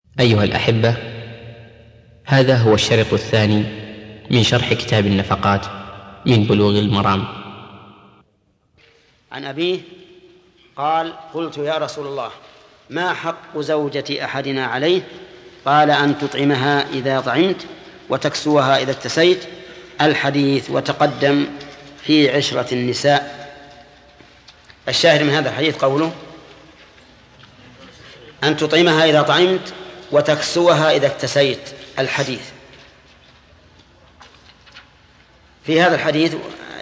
أيها الأحبة، هذا هو الشريط الثاني من شرح كتاب النفقات من بلوغ المرام. عن أبيه قال: قلت يا رسول الله، ما حق زوجة أحدنا عليه؟ قال: أن تطعمها إذا طعمت وتكسوها إذا اكتسيت. الحديث وتقدم في عشرة النساء. الشاهد من هذا الحديث قوله: أن تطعمها إذا طعمت وتكسوها إذا اكتسيت. الحديث في هذا الحديث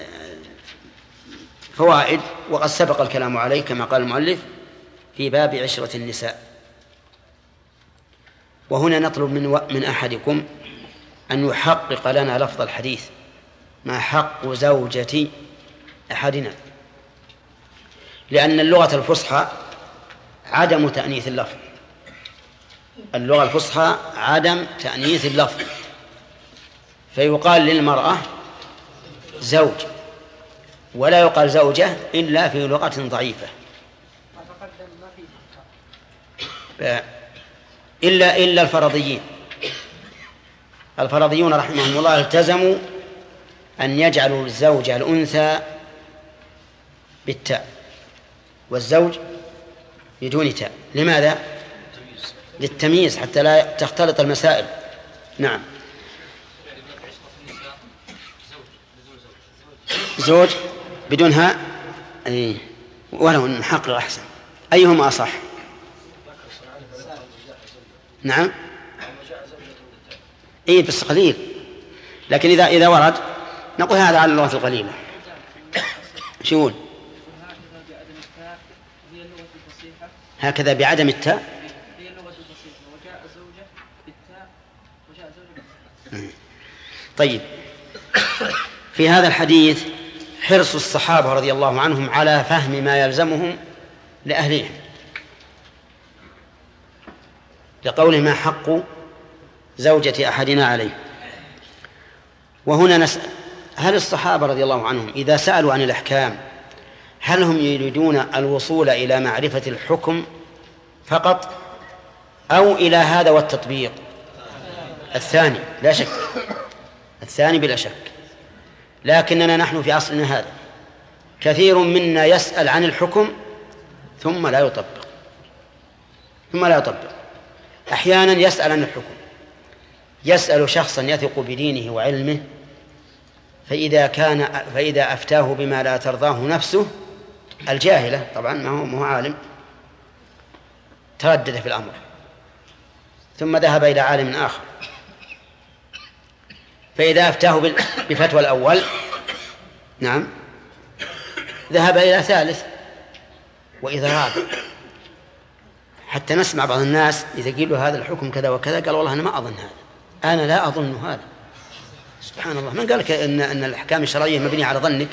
فوائد، وقد سبق الكلام عليه كما قال المؤلف في باب عشرة النساء. وهنا نطلب من أحدكم أن يحقق لنا لفظ الحديث: ما حق زوجة أحدنا، لأن اللغة الفصحى عدم تأنيث اللفظ. اللغة الفصحى عدم تأنيث اللفظ، فيقال للمرأة زوج، ولا يقال زوجة إلا في لغة ضعيفة، إلا الفرضيين. الفرضيون رحمهم الله التزموا أن يجعلوا الزوجة الأنثى بالتاء والزوج بدون تاء. لماذا؟ للتمييز، حتى لا تختلط المسائل. نعم، زوج بدون هاء، ولو نحقق أحسن. أيهما أصح؟ نعم، بس قليل، لكن إذا ورد نقول هذا على اللغة القليلة. شو يقول؟ هكذا بعدم التاء. طيب، في هذا الحديث حرص الصحابة رضي الله عنهم على فهم ما يلزمهم لأهلهم، لقوله: ما حق زوجة أحدنا عليه. وهنا نسأل: هل الصحابة رضي الله عنهم إذا سألوا عن الأحكام هل هم يريدون الوصول إلى معرفة الحكم فقط، أو إلى هذا والتطبيق؟ الثاني لا شك، الثاني بلا شك. لكننا نحن في عصرنا هذا كثير منا يسأل عن الحكم ثم لا يطبق. أحيانا يسأل عن الحكم، يسأل شخصا يثق بدينه وعلمه، فإذا أفتاه بما لا ترضاه نفسه الجاهلة، طبعا ما هو عالم، تردد في الأمر، ثم ذهب إلى عالم آخر، فإذا أفتاه بفتوى الأول نعم ذهب إلى ثالث وإذا رابع، حتى نسمع بعض الناس إذا قيل له هذا الحكم كذا وكذا قال: والله أنا ما أظن هذا، أنا لا أظن هذا. سبحان الله، من قال لك أن الأحكام الشرعية مبنية على ظنك؟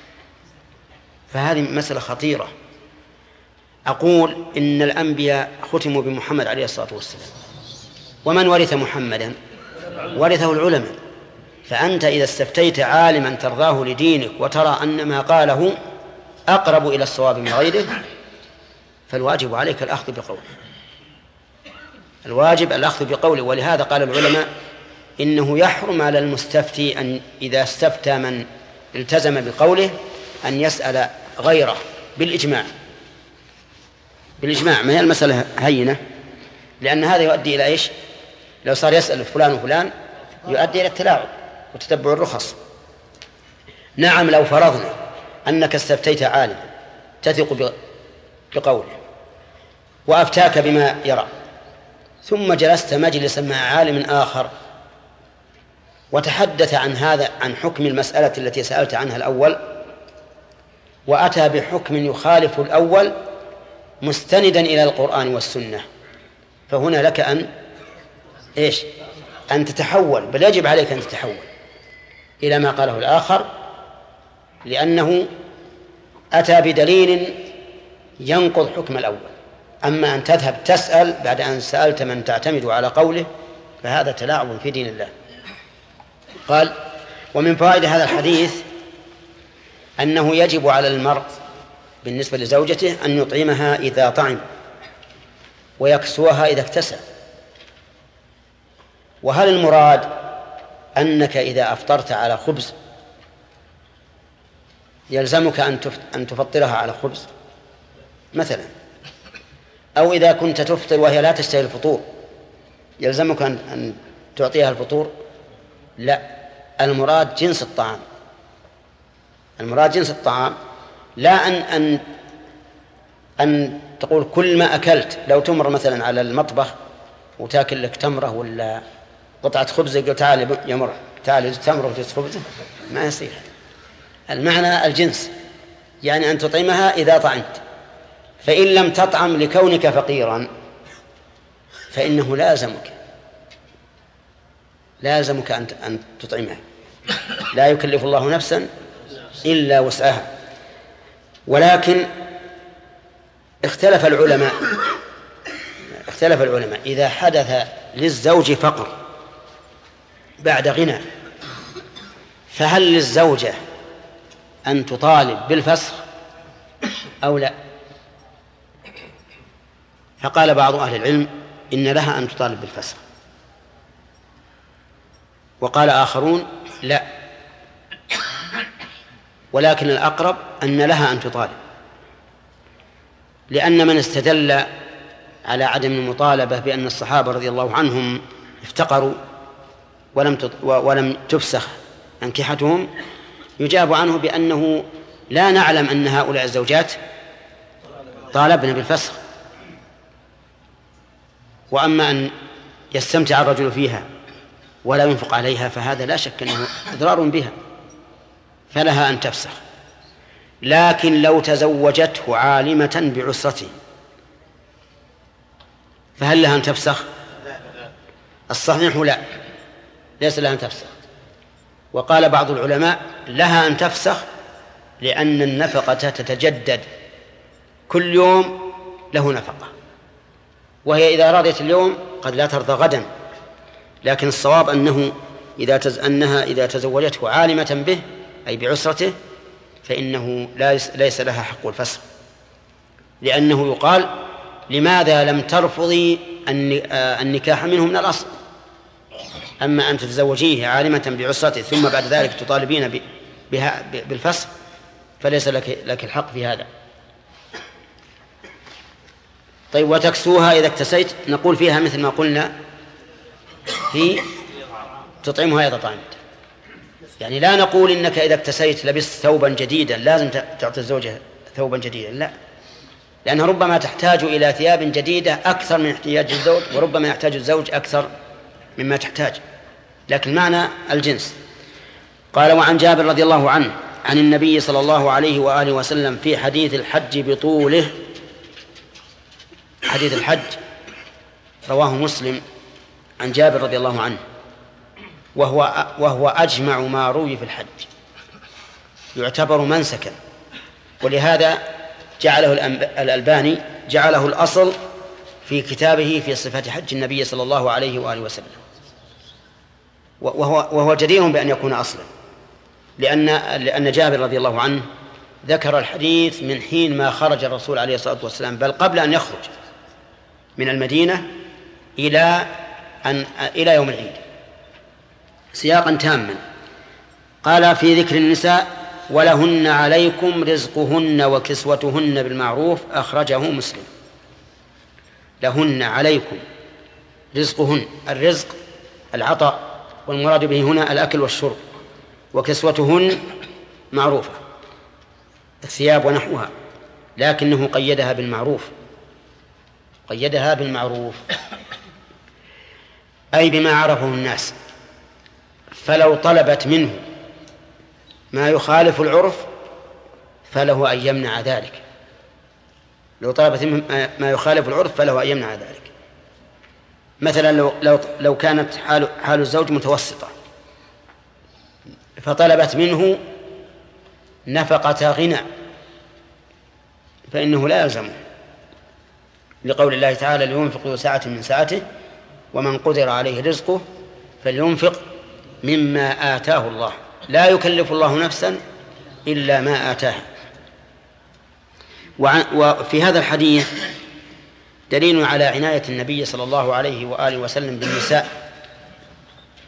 فهذه مسألة خطيرة. أقول إن الأنبياء ختموا بمحمد عليه الصلاة والسلام، ومن ورث محمدا ورثه العلماء. فأنت إذا استفتيت عالما ترضاه لدينك وترى أن ما قاله أقرب إلى الصواب من غيره، فالواجب عليك الأخذ بقوله، الواجب الأخذ بقوله. ولهذا قال العلماء إنه يحرم على المستفتي أن إذا استفتى من التزم بقوله أن يسأل غيره بالإجماع. ما هي المسألة هينة، لأن هذا يؤدي إلى إيش؟ لو صار يسأل فلان وفلان يؤدي إلى التلاعب وتتبع الرخص. نعم، لو فرضنا أنك استفتيت عالم تثق بقوله وأفتاك بما يرى، ثم جلست مجلسا مع عالم آخر وتحدث عن حكم المسألة التي سألت عنها الأول، وأتى بحكم يخالف الأول مستندا إلى القرآن والسنة، فهنا لك أن تتحول، بل يجب عليك أن تتحول إلى ما قاله الآخر، لأنه أتى بدليل ينقض حكم الأول. أما أن تذهب تسأل بعد أن سألت من تعتمد على قوله فهذا تلاعب في دين الله. قال: ومن فوائد هذا الحديث أنه يجب على المرء بالنسبة لزوجته أن يطعمها إذا طعم ويكسوها إذا اكتسى. وهل المراد أنك إذا أفطرت على خبز يلزمك أن تفطرها على خبز مثلا، أو إذا كنت تفطر وهي لا تشتهي الفطور يلزمك أن تعطيها الفطور؟ لا، المراد جنس الطعام، المراد جنس الطعام، لا أن تقول كل ما أكلت. لو تمر مثلا على المطبخ وتاكل لك تمرة ولا قطعة خبز يقول تعال يا مرة تعال تمرة وجزء خبز، ما يصير. المعنى الجنس، يعني أن تطعمها إذا طعمت، فإن لم تطعم لكونك فقيرا فإنه لازمك أن تطعمها، لا يكلف الله نفسا إلا وسعها. ولكن اختلف العلماء إذا حدث للزوج فقر بعد غنى فهل للزوجة أن تطالب بالفسخ أو لا؟ فقال بعض أهل العلم إن لها أن تطالب بالفسخ، وقال آخرون لا، ولكن الأقرب أن لها أن تطالب، لأن من استدل على عدم المطالبة بأن الصحابة رضي الله عنهم افتقروا ولم تفسخ أنكحتهم يجاب عنه بأنه لا نعلم أن هؤلاء الزوجات طالبن بالفسخ. وأما أن يستمتع الرجل فيها ولا ينفق عليها فهذا لا شك أنه إضرار بها، فلها أن تفسخ. لكن لو تزوجته عالمة بعسرته فهل لها أن تفسخ؟ الصحيح لا، ليس لها أن تفسخ. وقال بعض العلماء لها أن تفسخ لأن النفقة تتجدد، كل يوم له نفقة، وهي إذا رضيت اليوم قد لا ترضى غدا. لكن الصواب أنها إذا تزوجته عالمة به أي بعسرته فإنه ليس لها حق الفسخ، لأنه يقال لماذا لم ترفضي النكاح منه من الأصل؟ أما أن تتزوجيه عالمة بعسرته ثم بعد ذلك تطالبين بها بالفسخ فليس لك الحق في هذا. طيب، وتكسوها إذا اكتسيت، نقول فيها مثل ما قلنا في تطعمها إذا طعمت، يعني لا نقول إنك إذا اكتسيت لبست ثوبا جديدا لازم تعطي الزوجة ثوبا جديدا، لا، لأنها ربما تحتاج إلى ثياب جديدة أكثر من احتياج الزوج، وربما يحتاج الزوج أكثر مما تحتاج، لكن معنى الجنس. قال: وعن جابر رضي الله عنه عن النبي صلى الله عليه وآله وسلم في حديث الحج بطوله. حديث الحج رواه مسلم عن جابر رضي الله عنه، وهو أجمع ما روي في الحج، يعتبر منسكا، ولهذا جعله الألباني جعله الأصل في كتابه في صفة حج النبي صلى الله عليه وآله وسلم، وهو جدير بأن يكون أصلا، لأن جابر رضي الله عنه ذكر الحديث من حين ما خرج الرسول عليه الصلاة والسلام، بل قبل أن يخرج من المدينة إلى يوم العيد، سياقا تاما. قال في ذكر النساء: ولهن عليكم رزقهن وكسوتهن بالمعروف، أخرجه مسلم. لهن عليكم رزقهن، الرزق العطاء، والمراد به هنا الأكل والشرب، وكسوتهن معروفة الثياب ونحوها، لكنه قيدها بالمعروف أي بما عرفه الناس. فلو طلبت منه ما يخالف العرف فله أن يمنع ذلك، لو طلبت منه ما يخالف العرف فله أن يمنع ذلك. مثلا لو كانت حال الزوج متوسطة فطلبت منه نفقة غنى فإنه لا يلزمه، لقول الله تعالى: لينفق ذو سعة من سعته ومن قدر عليه رزقه فلينفق مما آتاه الله، لا يكلف الله نفسا إلا ما آتاها. وفي هذا الحديث دليل على عناية النبي صلى الله عليه وآله وسلم بالنساء،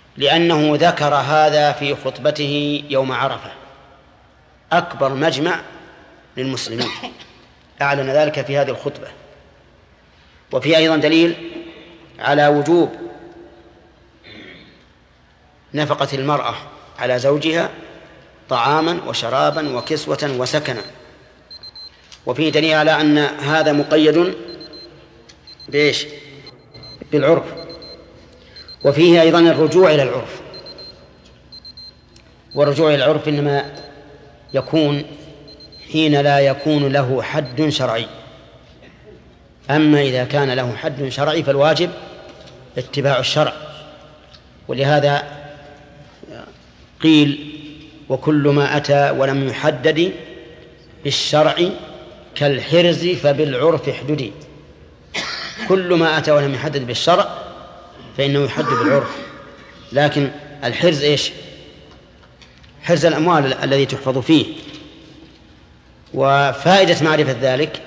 لأنه ذكر هذا في خطبته يوم عرفة، أكبر مجمع للمسلمين، أعلن ذلك في هذه الخطبة. وفي أيضا دليل على وجوب نفقة المرأة على زوجها طعاما وشرابا وكسوة وسكنا. وفيه دليل على أن هذا مقيد بإيش؟ بالعرف. وفيه أيضا الرجوع إلى العرف، والرجوع إلى العرف إنما يكون حين لا يكون له حد شرعي. أما إذا كان له حد شرعي فالواجب اتباع الشرع. ولهذا قيل: وكل ما أتى ولم يحدد بالشرع كالحرز فبالعرف احددي. كل ما أتى ولم يحدد بالشرع فإنه يحدد بالعرف. لكن الحرز إيش؟ حرز الأموال الذي تحفظ فيه. وفائدة معرفة ذلك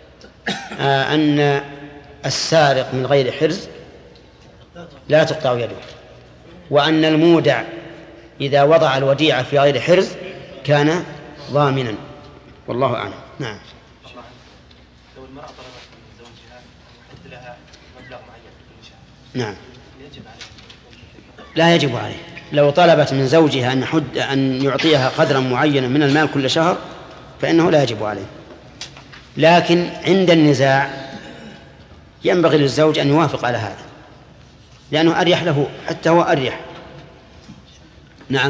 أن السارق من غير حرز لا تقطع يده، وأن المودع إذا وضع الوديعة في غير حرز كان ضامنا. والله أعلم. نعم. لو المرأة طلبت من زوجها يحد لها مبلغ معين كل شهر، نعم، يجب عليه؟ لا يجب عليه. لو طلبت من زوجها أن يعطيها قدرا معينا من المال كل شهر فإنه لا يجب عليه. لكن عند النزاع ينبغي للزوج أن يوافق على هذا، لأنه أريح له، حتى هو أريح. نعم.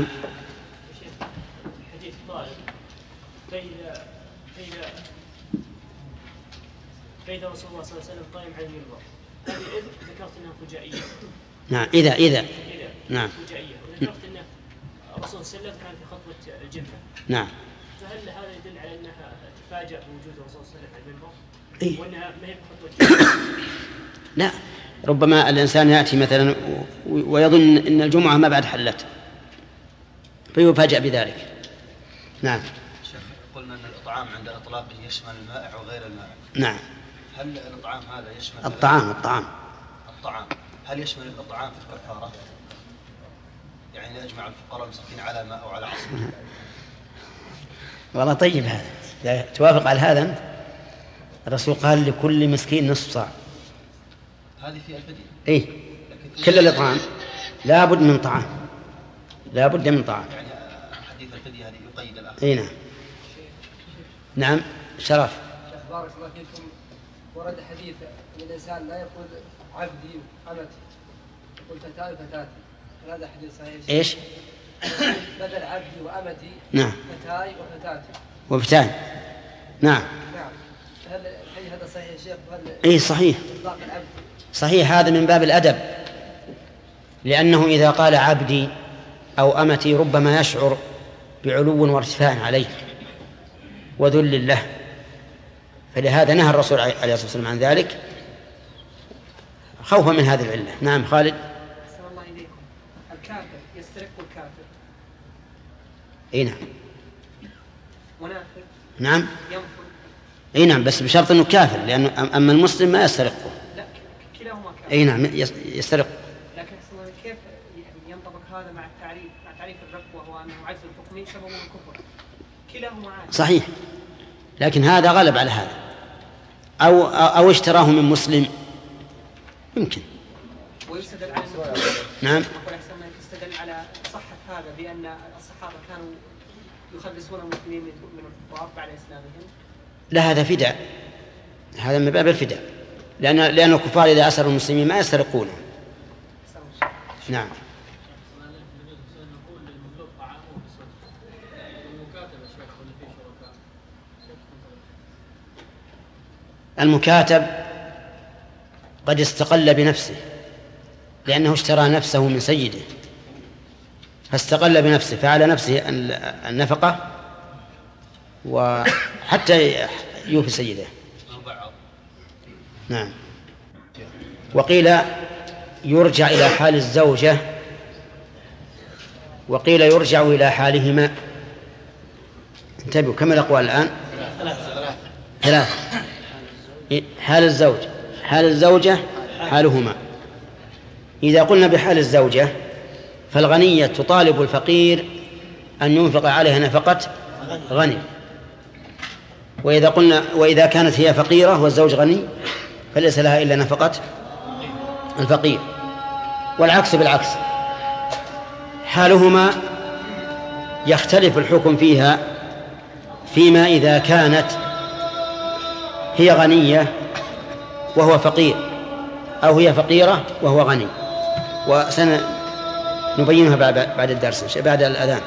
حديث طالب فإذا رسول الله صلى الله عليه وسلم قائم على المنبر، هذه ذكرت أنها فجائية. نعم. إذا نعم فجائية. وذكرت أن الرسول صلى الله عليه وسلم كان في خطبة الجنة. نعم. فهل هذا يدل على أنها تفاجأ بوجود الرسول صلى الله عليه وسلم على المنبر؟ إيه؟ وأنها ما هي خطبة الجنة؟ لا، ربما الإنسان يأتي مثلا ويظن أن الجمعة ما بعد حلت فيفاجأ بذلك. نعم. شيخ، قلنا أن الإطعام عند إطلاقه يشمل المائع وغير المائع. نعم. هل الإطعام هذا يشمل الطعام هل يشمل الإطعام في الكفارة؟ يعني يجمع الفقراء المسكين على ماء أو على عصر؟ والله طيب، هذا توافق على هذا أنت؟ الرسول قال لكل مسكين نصف صاع. هذه في الفدية. إيه، كل الإطعام لا بد من طعام، لا بد من طعام. يعني حديث الفدية هذه يقيد الآخر. إيه نعم. نعم. شرف. بارك الله فيكم. ورد حديث أن الإنسان لا يقول عبدي أمتي، يقول فتاي وفتاتي. هذا حديث صحيح؟ إيش؟ بدل عبدي وأمتي. نعم. فتاي وفتاتي. وفتان. نعم. نعم. هل الحديث هذا صحيح يا شيخ؟ إيه صحيح. إطلاق العبد صحيح، هذا من باب الأدب، لأنه إذا قال عبدي أو أمتي ربما يشعر بعلو وارتفاع عليه وذل له، فلهذا نهى الرسول عليه الصلاة والسلام عن ذلك خوفا من هذه العلة. نعم. خالد. أحسن الله إليكم. الكافر يسترق الكافر. اي نعم. منافق. نعم. ينفر. اي نعم، بس بشرط انه كافر، لانه اما المسلم ما يسترقه. لا، كلاهما كافر. اي نعم يسترق. لكن كيف ينطبق هذا مع تعريف الرق، وهو انه عجز الحكم سبب الكفر؟ كلاهما عادي. صحيح، لكن هذا غلب على هذا، او اشتراه من مسلم يمكن. ويستدل على نعم. أقول أحسن ما يستدل على صحة هذا بأن الصحابة كانوا يخلصون المسلمين من الكفار بعد إسلامهم. لا، هذا فداء، هذا من باب الفداء، لأن الكفار إذا أسروا المسلمين ما يسترقونه. نعم. المكاتب قد استقل بنفسه، لأنه اشترى نفسه من سيده فاستقل بنفسه، فعلى نفسه النفقة وحتى يوفي سيده. نعم. وقيل يرجع إلى حال الزوجة، وقيل يرجع إلى حالهما. انتبهوا، كم الأقوال الآن؟ ثلاث. حال الزوج، حال الزوجة، حالهما. إذا قلنا بحال الزوجة فالغنية تطالب الفقير أن ينفق عليها نفقة غني. وإذا كانت هي فقيرة والزوج غني فليس لها إلا نفقة الفقير. والعكس بالعكس، حالهما يختلف الحكم فيها فيما إذا كانت هي غنية وهو فقير، أو هي فقيرة وهو غني، وسنبينها بعد الدرس بعد الأذان.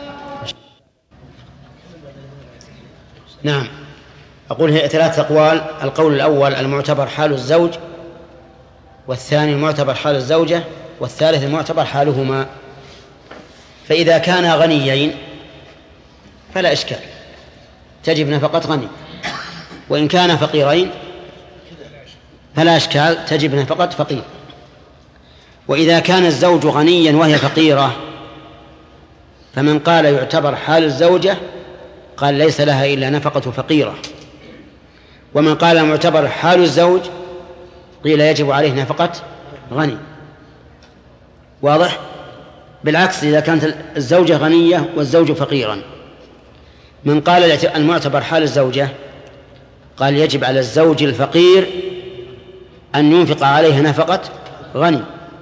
نعم، أقول هي 3 أقوال. القول الأول المعتبر حال الزوج، والثاني المعتبر حال الزوجة، والثالث المعتبر حالهما. فإذا كانا غنيين فلا إشكال، تجب نفقة غني. وإن كان فقيرين فلا إشكال، تجب نفقة فقير. وإذا كان الزوج غنيا وهي فقيرة فمن قال يعتبر حال الزوجة قال ليس لها إلا نفقة فقيرة، ومن قال معتبر حال الزوج قيل يجب عليه نفقة غني. واضح؟ بالعكس إذا كانت الزوجة غنية والزوج فقيرا، من قال المعتبر حال الزوجة قال يجب على الزوج الفقير أن ينفق عليها نفقة غني.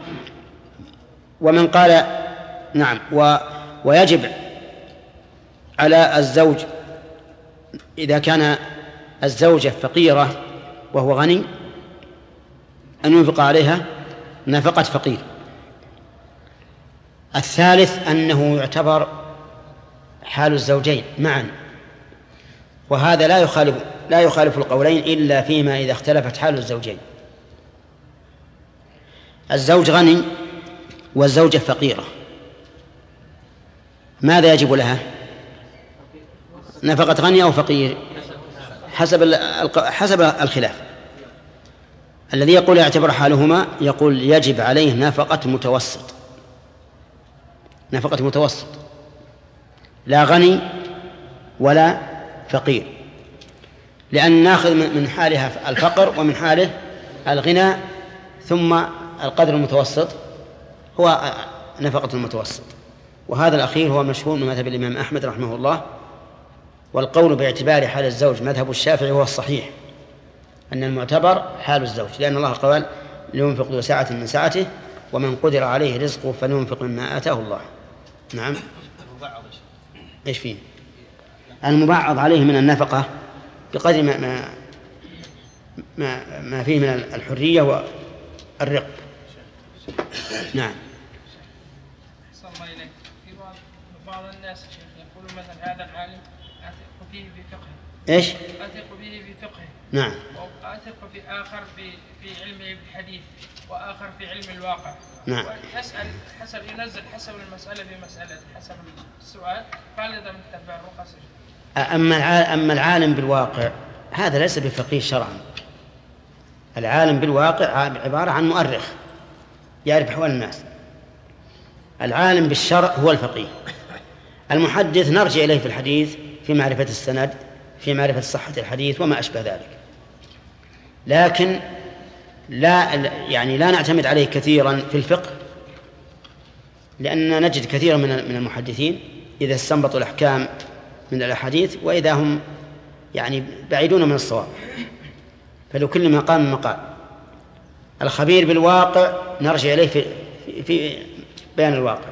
ومن قال نعم ويجب على الزوج إذا كان الزوجة فقيرة وهو غني أن ينفق عليها نفقة فقير. الثالث أنه يعتبر حال الزوجين معا، وهذا لا يخالف القولين إلا فيما إذا اختلفت حال الزوجين. الزوج غني والزوجة فقيرة، ماذا يجب لها؟ نفقة غني أو فقير حسب الخلاف. الذي يقول يعتبر حالهما يقول يجب عليه نفقة متوسط، لا غني ولا فقير، لأن ناخذ من حالها الفقر ومن حاله الغنى، ثم القدر المتوسط هو نفقة المتوسط. وهذا الأخير هو مشهور من مذهب الإمام أحمد رحمه الله. والقول باعتبار حال الزوج مذهب الشافعي هو الصحيح، أن المعتبر حال الزوج، لأن الله قال لينفق ذو سعة من سعته ومن قدر عليه رزقه فلينفق مما آتاه الله. نعم. إيش فيه؟ المبعض عليه من النفقة بقدر ما فيه من الحرية والرق. نعم. صلى الله إليك. في بعض الناس يقولون مثلا هذا العالم أثق فيه بفقهه. إيش؟ أثق به بفقهه. نعم. وأثق في آخر في علمه بالحديث، وآخر في علم الواقع. نعم. ويسأل ينزل حسب المسألة بمسألة، حسب السؤال، قال إذا متبع الرخص. أما العالم بالواقع هذا ليس بفقيه شرعا. العالم بالواقع عبارة عن مؤرخ يعرف أحوال الناس. العالم بالشرع هو الفقيه. المحدث نرجع إليه في الحديث، في معرفة السند، في معرفة صحة الحديث وما أشبه ذلك، لكن لا نعتمد عليه كثيرا في الفقه، لأننا نجد كثيرا من المحدثين إذا استنبطوا الأحكام من الأحاديث وإذا هم بعيدون من الصواب، فلكل مقام مقال. الخبير بالواقع نرجع إليه في بيان الواقع،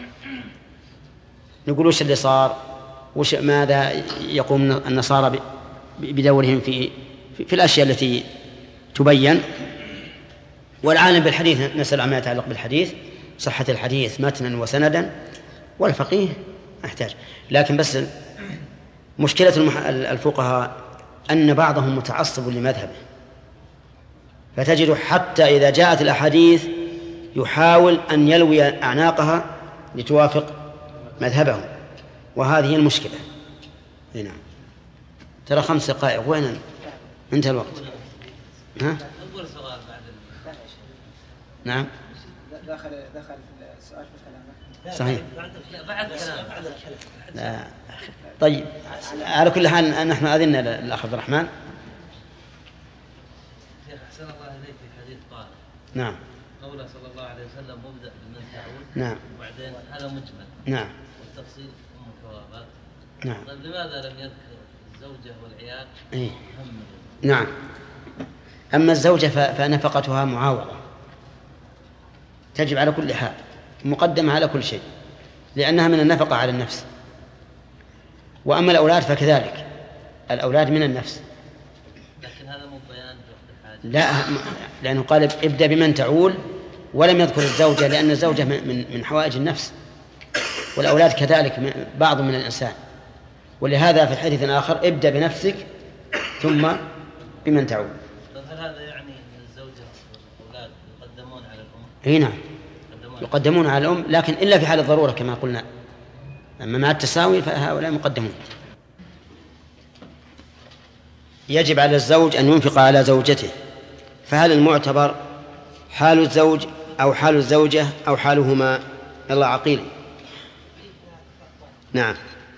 نقول وش اللي صار، ماذا يقوم النصارى بدورهم في الأشياء التي تبين. والعالم بالحديث نسأل عما يتعلق بالحديث، صحة الحديث متنا وسندا، والفقيه أحتاج. لكن بس مشكلة الفقهاء أن بعضهم متعصب لمذهبه، فتجد حتى إذا جاءت الأحاديث يحاول أن يلوي أعناقها لتوافق مذهبه، وهذه المشكلة. نعم. ترى 5 دقائق، وين انتهى الوقت؟ ها؟ نعم. دخل في السؤال في كلامه. صحيح. لا. طيب، على كل حال نحن أذن الأخ عبد الرحمن. أحسن الله إليك في حديث طارق. نعم. قوله صلى الله عليه وسلم مبدأ بمن تعود. نعم. وبعدين هذا مجمل. نعم. والتفصيل أم الثوابات. نعم. طيب لماذا لم يذكر الزوجة والعيال؟ إيه؟ نعم. أما الزوجة فنفقتها معاوضة تجب على كل حال، مقدمة على كل شيء، لأنها من النفقة على النفس. وأما الأولاد فكذلك، الأولاد من النفس. لكن هذا مو بيان في الحاجة. لا، لأنه قال ابدأ بمن تعول ولم يذكر الزوجة، لأن الزوجة من حوائج النفس، والأولاد كذلك بعض من الإنسان. ولهذا في الحديث الآخر ابدأ بنفسك ثم بمن تعول. هل هذا يعني أن الزوجة والأولاد يقدمون على الأم؟ أي نعم، يقدمون على الأم، لكن إلا في حال الضرورة كما قلنا. أما مع التساوي فهؤلاء مقدمون. يجب على الزوج أن ينفق على زوجته، فهل المعتبر حال الزوج أو حال الزوجة أو حالهما؟ يلا عقيل. نعم.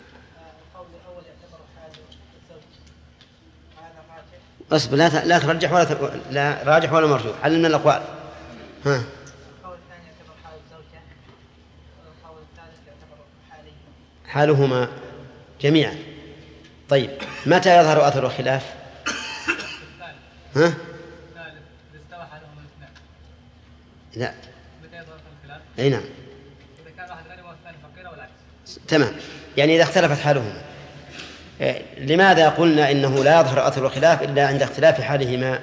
اصبر، لا ترجح لا راجح ولا مرجوح، حل من الأقوال. ها. القول الثاني يعتبر حال الزوجة، والقول الثالث يعتبر حالهما. حالهما جميعا. طيب، متى يظهر أثر الخلاف؟ ها؟ الثالث استوى حالهما الاثنان. لا. متى يظهر الخلاف؟ أي نعم. إذا كان واحد غني والثاني فقير والعكس. تمام، يعني إذا اختلفت حالهما. لماذا قلنا إنه لا يظهر أثر الخلاف إلا عند اختلاف حالهما؟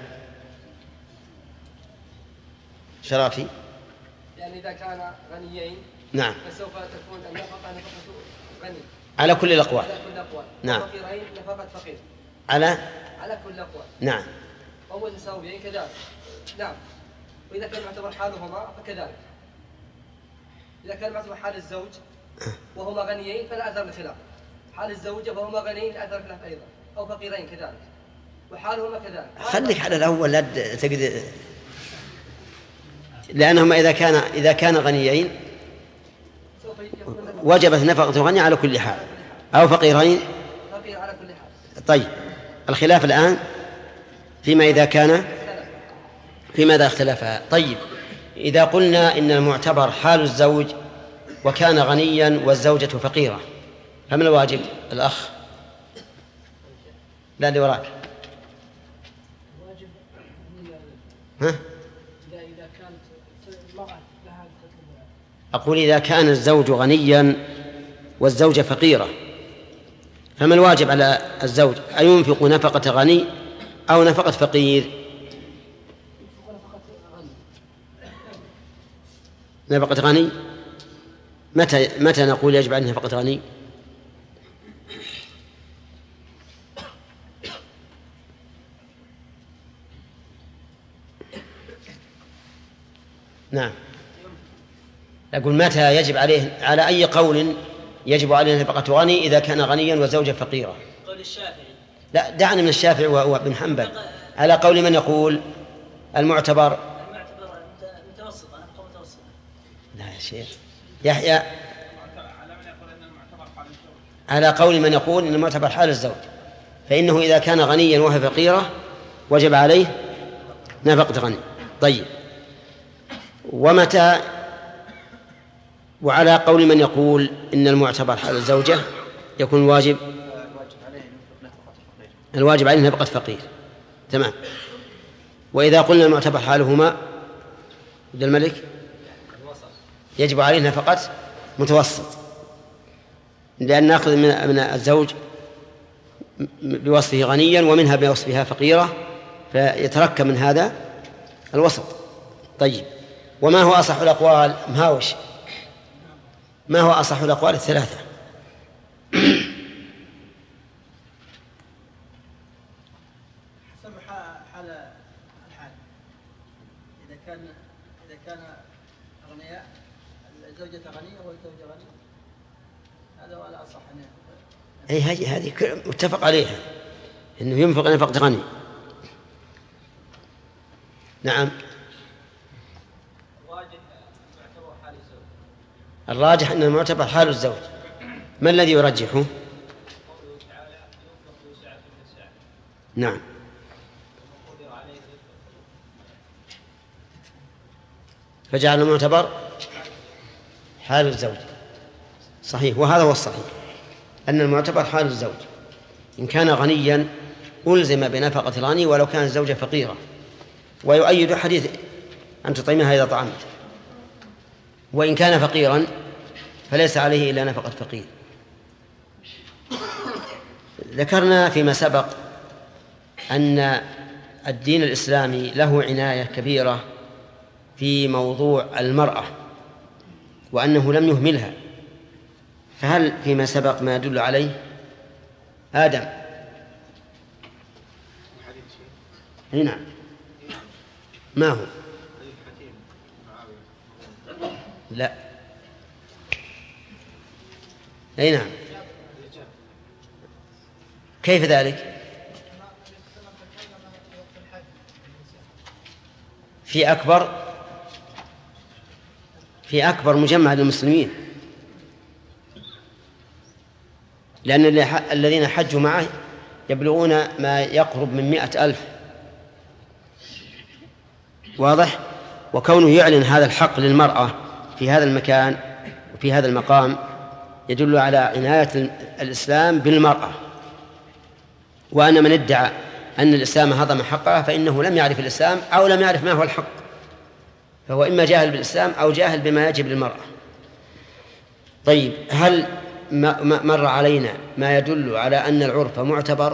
شرافي. يعني إذا كان غنيين نعم فسوف تكون النفقة نفقة غني على كل الأقوال. على كل الأقوال. نعم. فقيرين نفقة فقير على كل الأقوال. نعم. وهو المساويين كذلك. نعم. وإذا كان معتبر حالهما فكذلك. إذا كان معتبر حال الزوج وهما غنيين فلا أثر الخلاف. حال الزوجة وهما غنيين لا أثر الخلاف أيضا، أو فقيرين كذلك، وحالهما كذلك. خليك على الأول، لا تقدر، لأنهما إذا كان غنيين وجبت نفقة غني على كل حال، أو فقيرين فقير على كل حال. طيب، الخلاف الآن فيما إذا اختلفا. طيب، إذا قلنا إن المعتبر حال الزوج وكان غنيا والزوجة فقيرة، فما الواجب؟ الأخ لا اللي وراك. الواجب ها؟ إذا كانت المرأة لها أقول إذا كان الزوج غنيا والزوجة فقيرة، فما الواجب على الزوج؟ أينفق نفقة غني أو نفقة فقير؟ نفقة غني. متى نقول يجب عليه نفقة غني؟ نعم، أقول متى يجب عليه، على أي قول يجب عليه نفقة غني إذا كان غنيا وزوجة فقيرة؟ قول الشافعي. لا، دعني من الشافعي وابن حنبل. على قول من يقول المعتبر متوسط. أنا أقول متوسط. لا يا شيخ يحيى. على قول من يقول إن المعتبر حال الزوج، فإنه إذا كان غنيا وهي فقيرة وجب عليه نفقة غني. طيب، ومتى؟ وعلى قول من يقول إن المعتبر حال الزوجة يكون الواجب عليه نفقة فقير. تمام. وإذا قلنا المعتبر حالهما عبد الملك يجب عليه نفقة متوسط، لأن نأخذ من الزوج بوصفه غنيا ومنها بوصفها فقيرة، فيتركب من هذا الوسط. طيب، وما هو أصح الأقوال؟ مهاوش، ما هو أصح الأقوال الثلاثة؟ حسب حال الحال. إذا كان أغنياء، الزوجة غنية والزوجة غنية، هذا هو الأصح. أي هذه متفق عليها، إنه ينفق نفقة غني. نعم. الراجح أن المعتبر حال الزوج. ما الذي يرجحه؟ نعم. فجعل المعتبر حال الزوج. صحيح، وهذا هو الصحيح، أن المعتبر حال الزوج. إن كان غنيا ألزم بنفقة الغني ولو كانت الزوجة فقيرة، ويؤيد حديث أن تطعمها إذا طعمت. وإن كان فقيرا فليس عليه إلا نفقة فقير. ذكرنا فيما سبق أن الدين الإسلامي له عناية كبيرة في موضوع المرأة، وأنه لم يهملها. فهل فيما سبق ما يدل عليه؟ آدم. نعم، ما هو؟ لا، أي نعم. كيف ذلك؟ في أكبر مجمع للمسلمين، لأن الذين حجوا معه يبلغون ما يقرب من 100,000. واضح؟ وكونه يعلن هذا الحق للمرأة في هذا المكان وفي هذا المقام يدل على عناية الإسلام بالمرأة، وأن من ادعى أن الإسلام هضم حقها فإنه لم يعرف الإسلام أو لم يعرف ما هو الحق، فهو إما جاهل بالإسلام أو جاهل بما يجب للمرأة. طيب، هل مر علينا ما يدل على أن العرف معتبر؟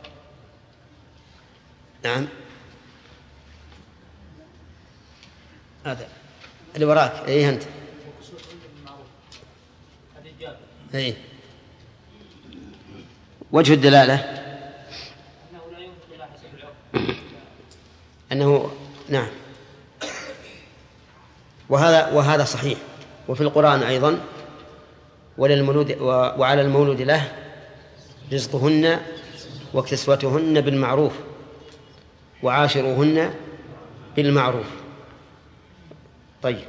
نعم، هذا اللي وراك. أيه أنت؟ أيه. وجه الدلالة أنه نعم، وهذا صحيح. وفي القرآن أيضا وعلى المولود له رزقهن وكسوتهن بالمعروف وعاشروهن بالمعروف. طيب،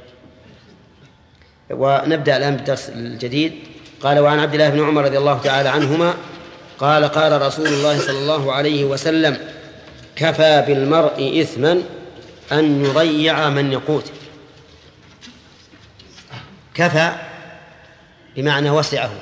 ونبدأ الآن بالدرس الجديد. قال: وعن عبد الله بن عمر رضي الله تعالى عنهما قال: قال رسول الله صلى الله عليه وسلم: كفى بالمرء إثما أن يضيع من يقوته. كفى بمعنى وسعه،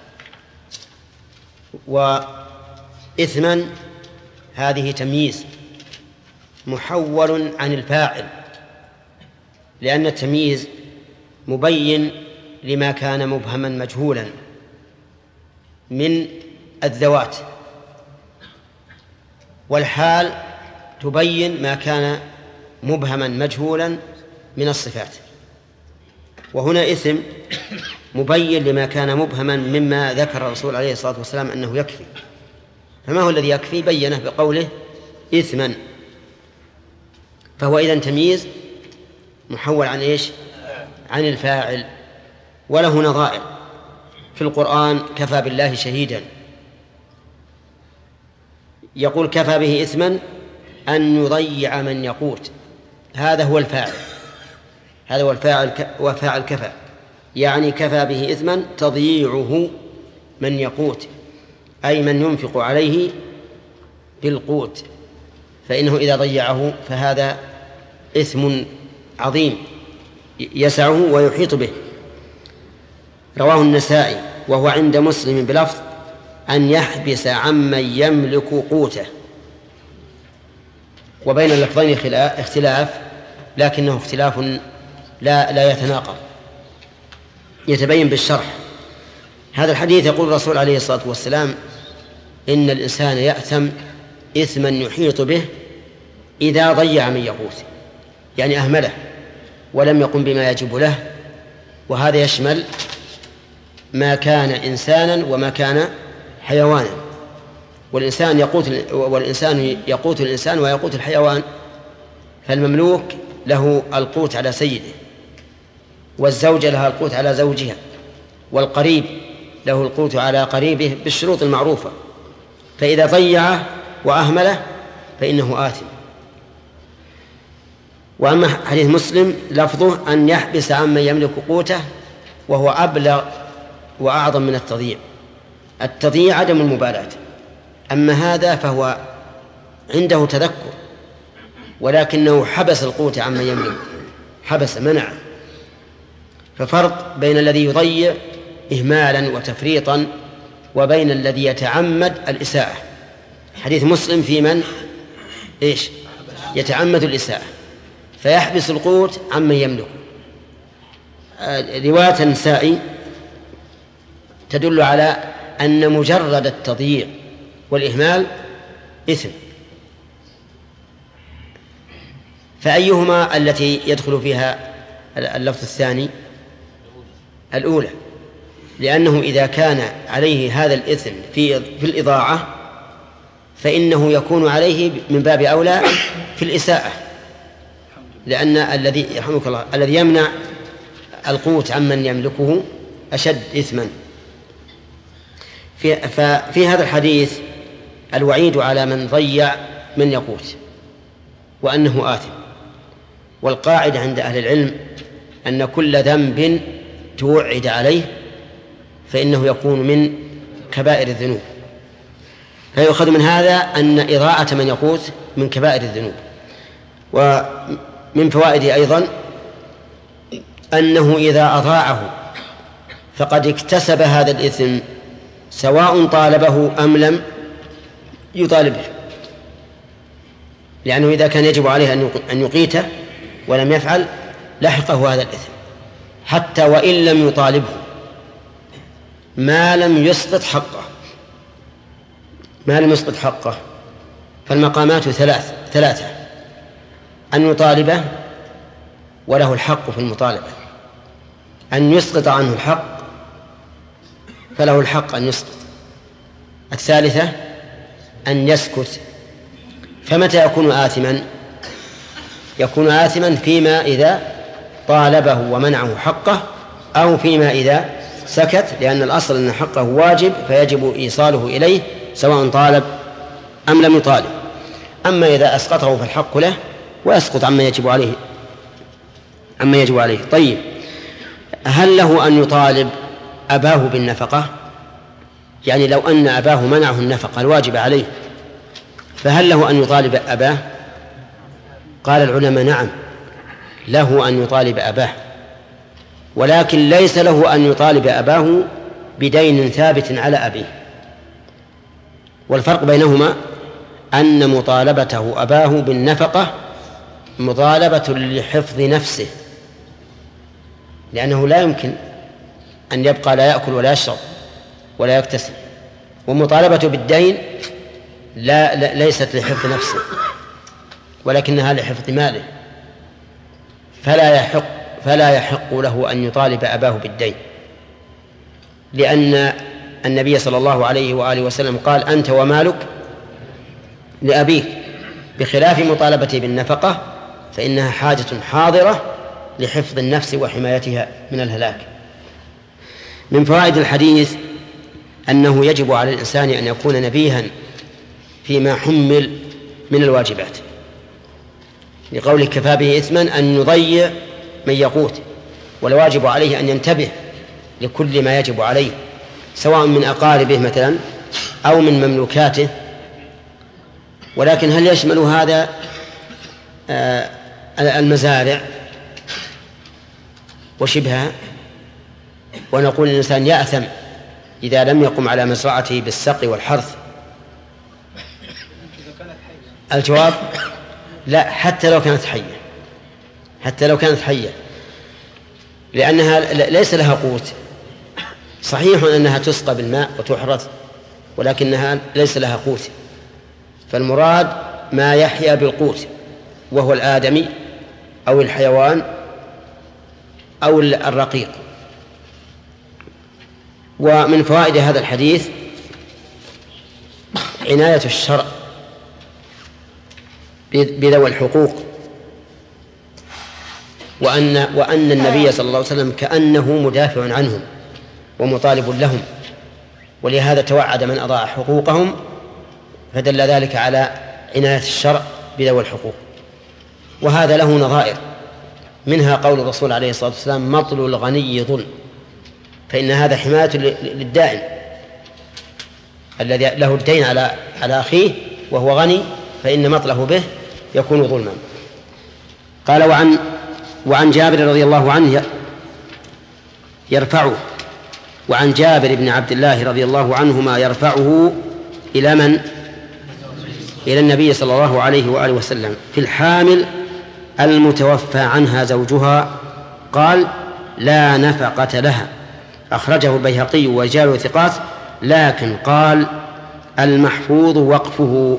وإثما هذه تمييز محول عن الفاعل، لأن التمييز مبين لما كان مبهما مجهولا من الذوات، والحال تبين ما كان مبهما مجهولا من الصفات. وهنا إثم مبين لما كان مبهما مما ذكر الرسول عليه الصلاة والسلام أنه يكفي. فما هو الذي يكفي؟ بينه بقوله إثما. فهو إذن تمييز محول عن إيش؟ عن الفاعل. وله نظائر في القرآن: كفى بالله شهيدا، يقول كفى به إثما أن يضيع من يقوت. هذا هو الفاعل، هذا هو الفاعل وفاعل كفى، يعني كفى به إثما تضييعه من يقوت، أي من ينفق عليه بالقوت، فإنه إذا ضيعه فهذا إثم عظيم يسعه ويحيط به. رواه النسائي وهو عند مسلم بلفظ: أن يحبس عمن يملك قوته. وبين اللفظين اختلاف، لكنه اختلاف لا يتناقض، يتبين بالشرح. هذا الحديث يقول الرسول عليه الصلاة والسلام: إن الإنسان يأثم إثما يحيط به إذا ضيع من يقوت، يعني أهمله ولم يقم بما يجب له. وهذا يشمل ما كان إنسانا وما كان حيوانا. والإنسان يقوت الإنسان ويقوت الحيوان، فالمملوك له القوت على سيده، والزوجة لها القوت على زوجها، والقريب له القوت على قريبه بالشروط المعروفة. فإذا ضيعه وأهمله فإنه آثم. وأما حديث مسلم لفظه: أن يحبس عمن يملك قوته، وهو أبلغ وأعظم من التضييع. التضييع عدم المبالاة، أما هذا فهو عنده تذكر، ولكنه حبس القوت عمن يملك، حبس منع. ففرق بين الذي يضيع إهمالا وتفريطا وبين الذي يتعمد الإساءة. حديث مسلم في من يتعمد الإساءة فيحبس القوت عمن يملكه. رواية النسائي تدل على أن مجرد التضييع والإهمال إثم. فأيهما التي يدخل فيها اللفظ الثاني؟ الأولى، لأنه إذا كان عليه هذا الإثم في الإضاعة فإنه يكون عليه من باب أولى في الإساءة، لأن الذي يرحمك الله الذي يمنع القوت عمن يملكه أشد إثما. ففي هذا الحديث الوعيد على من ضيع من يقوت وأنه آثم. والقاعدة عند أهل العلم أن كل ذنب توعد عليه فإنه يكون من كبائر الذنوب. فيؤخذ من هذا أن إضاعة من يقوت من كبائر الذنوب. ومن فوائده أيضا أنه إذا أضاعه فقد اكتسب هذا الإثم سواء طالبه أم لم يطالبه، لأنه إذا كان يجب عليه أن يقيته ولم يفعل لحقه هذا الإثم حتى وإن لم يطالبه ما لم يسقط حقه. فالمقامات ثلاثة: أن يطالبه وله الحق في المطالبة، أن يسقط عنه الحق فله الحق أن يسقط، الثالثة أن يسكت. فمتى يكون آثما؟ يكون آثما فيما إذا طالبه ومنعه حقه، أو فيما إذا سكت، لأن الأصل أن حقه واجب فيجب إيصاله إليه سواء طالب أم لم يطالب. أما إذا أسقطه فالحق له ويسقط عما يجب عليه. طيب، هل له أن يطالب أباه بالنفقة؟ يعني لو أن أباه منعه النفقة الواجب عليه فهل له أن يطالب أباه؟ قال العلماء نعم، له أن يطالب أباه، ولكن ليس له أن يطالب أباه بدين ثابت على أبيه. والفرق بينهما أن مطالبته أباه بالنفقة مطالبة لحفظ نفسه، لأنه لا يمكن أن يبقى لا يأكل ولا يشرب ولا يكتسب. ومطالبته بالدين ليست لحفظ نفسه ولكنها لحفظ ماله، فلا يحق له أن يطالب أباه بالدين، لأن النبي صلى الله عليه وآله وسلم قال: أنت ومالك لأبيك، بخلاف مطالبته بالنفقة فإنها حاجة حاضرة لحفظ النفس وحمايتها من الهلاك. من فوائد الحديث أنه يجب على الإنسان أن يكون نبيها فيما حمل من الواجبات، لقوله: كفى به إثما أن يضيع من يقوت. والواجب عليه أن ينتبه لكل ما يجب عليه، سواء من أقاربه مثلا أو من مملوكاته. ولكن هل يشمل هذا المزارع وشبهها؟ ونقول الإنسان يأثم إذا لم يقم على مزرعته بالسقي والحرث. الجواب: لا، حتى لو كانت حية، لأنها ليس لها قوت. صحيح أنها تسقى بالماء وتحرث، ولكنها ليس لها قوت. فالمراد ما يحيا بالقوت، وهو الآدمي أو الحيوان أو الرقيق. ومن فوائد هذا الحديث عناية الشرع بذوي الحقوق، وأن النبي صلى الله عليه وسلم كأنه مدافع عنهم ومطالب لهم، ولهذا توعد من أضاع حقوقهم، فدل ذلك على عناية الشرع بذوي الحقوق. وهذا له نظائر، منها قول الرسول عليه الصلاة والسلام: مطل الغني ظلم. فإن هذا حماية للدائن الذي له الدين على أخيه وهو غني، فإن مطله به يكون ظلما. قال: وعن وعن جابر رضي الله عنه يرفعه، وعن جابر بن عبد الله رضي الله عنهما يرفعه إلى من؟ إلى النبي صلى الله عليه وآله وسلم في الحامل المتوفى عنها زوجها قال: لا نفقة لها. أخرجه البيهقي ورجاله ثقات، لكن قال: المحفوظ وقفه.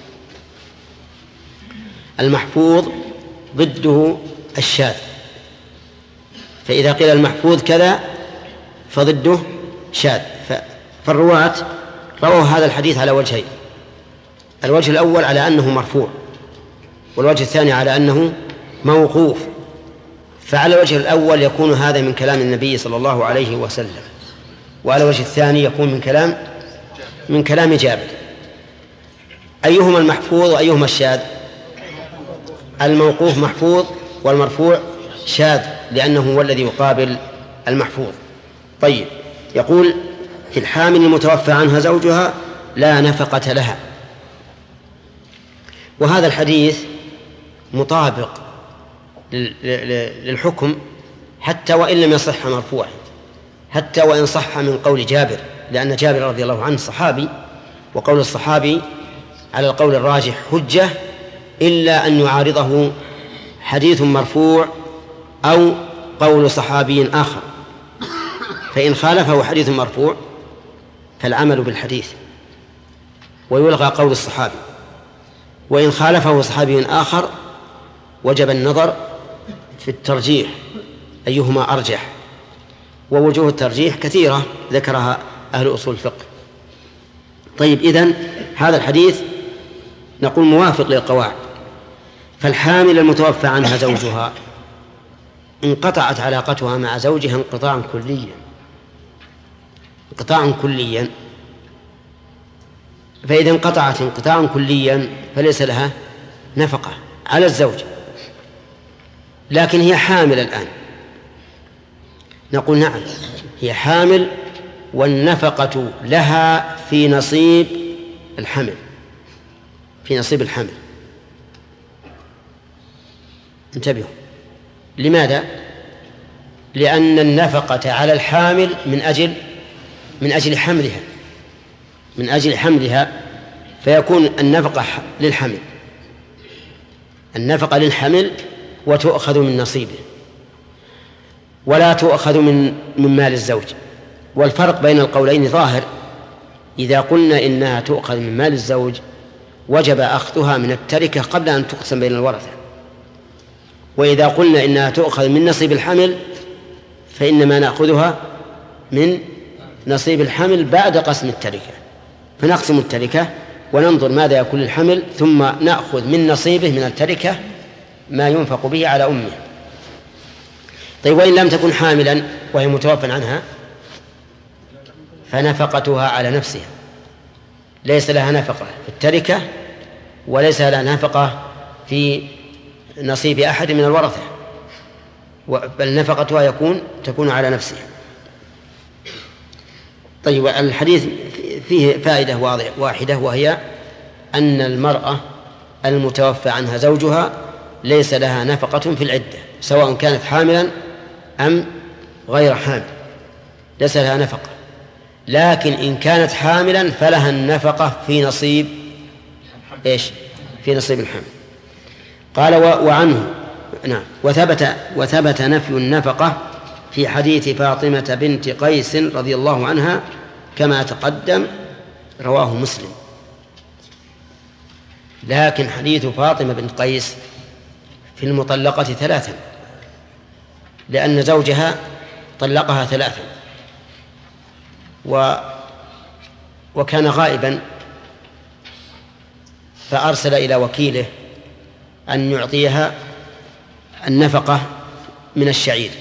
المحفوظ ضده الشاذ، فإذا قيل المحفوظ كذا فضده شاذ. فالرواة رووا هذا الحديث على وجهين: الوجه الأول على أنه مرفوع، والوجه الثاني على أنه موقوف. فعلى الوجه الأول يكون هذا من كلام النبي صلى الله عليه وسلم، وعلى الوجه الثاني يكون من كلام جابر. أيهما المحفوظ وأيهما الشاذ؟ الموقوف محفوظ والمرفوع شاذ، لأنه هو الذي يقابل المحفوظ. طيب، يقول: في الحامل المتوفى عنها زوجها لا نفقة لها. وهذا الحديث مطابق للحكم حتى وإن لم يصح مرفوعا، حتى وإن صح من قول جابر، لأن جابر رضي الله عنه صحابي، وقول الصحابي على القول الراجح حجة، إلا أن يعارضه حديث مرفوع أو قول صحابي آخر. فإن خالفه حديث مرفوع فالعمل بالحديث ويلغى قول الصحابي، وإن خالفه صحابي آخر وجب النظر في الترجيح أيهما أرجح، ووجوه الترجيح كثيرة ذكرها أهل أصول الفقه. طيب، إذن هذا الحديث نقول موافق للقواعد. فالحامل المتوفى عنها زوجها انقطعت علاقتها مع زوجها انقطاعا كليا. فإذا انقطعت انقطاعا كليا فليس لها نفقة على الزوج، لكن هي حامل الآن. نقول: نعم، هي حامل، والنفقة لها في نصيب الحمل، انتبهوا. لماذا؟ لأن النفقة على الحامل من أجل حملها، فيكون النفقة للحمل وتؤخذ من نصيبه، ولا تؤخذ من مال الزوج. والفرق بين القولين ظاهر. إذا قلنا إنها تؤخذ من مال الزوج وجب أخذها من التركة قبل أن تقسم بين الورثة، وإذا قلنا إنها تؤخذ من نصيب الحمل فإنما نأخذها من نصيب الحمل بعد قسم التركة. فنقسم التركة وننظر ماذا يكون الحمل، ثم نأخذ من نصيبه من التركة ما ينفق به على أمه. طيب، وإن لم تكن حاملا وهي متوفى عنها فنفقتها على نفسها، ليس لها نفقة في التركة وليس لها نفقة في نصيب أحد من الورثة، بل نفقتها تكون على نفسها. طيب، الحديث فيه فائدة واحدة، وهي أن المرأة المتوفى عنها زوجها ليس لها نفقة في العدة، سواء كانت حاملا أم غير حامل، ليس لها نفقة. لكن إن كانت حاملا فلها النفقة في نصيب في نصيب الحمل. قال: وعنه نعم وثبت نفي النفقة في حديث فاطمة بنت قيس رضي الله عنها كما تقدم، رواه مسلم. لكن حديث فاطمة بنت قيس في المطلقة 3، لأن زوجها طلقها 3 وكان غائبا، فأرسل إلى وكيله أن يعطيها النفقة من الشعير،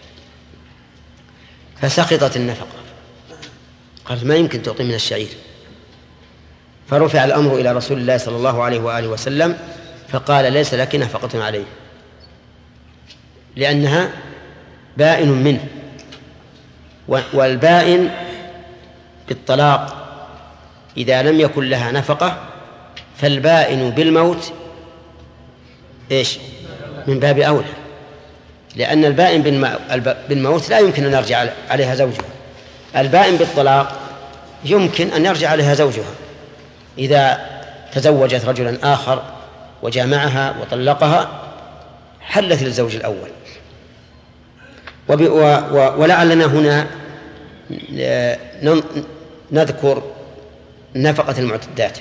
فسقطت النفقة، قالت: ما يمكن تعطي من الشعير. فرفع الأمر إلى رسول الله صلى الله عليه وآله وسلم، فقال: ليس لك نفقة عليه، لأنها بائن منه، والبائن بالطلاق إذا لم يكن لها نفقة فالبائن بالموت من باب أولى، لأن البائن بالموت لا يمكن أن يرجع عليها زوجها. البائن بالطلاق يمكن أن يرجع عليها زوجها إذا تزوجت رجلا آخر وجامعها وطلقها، حلت للزوج الأول. ولعلنا هنا نذكر نفقة المعتدات.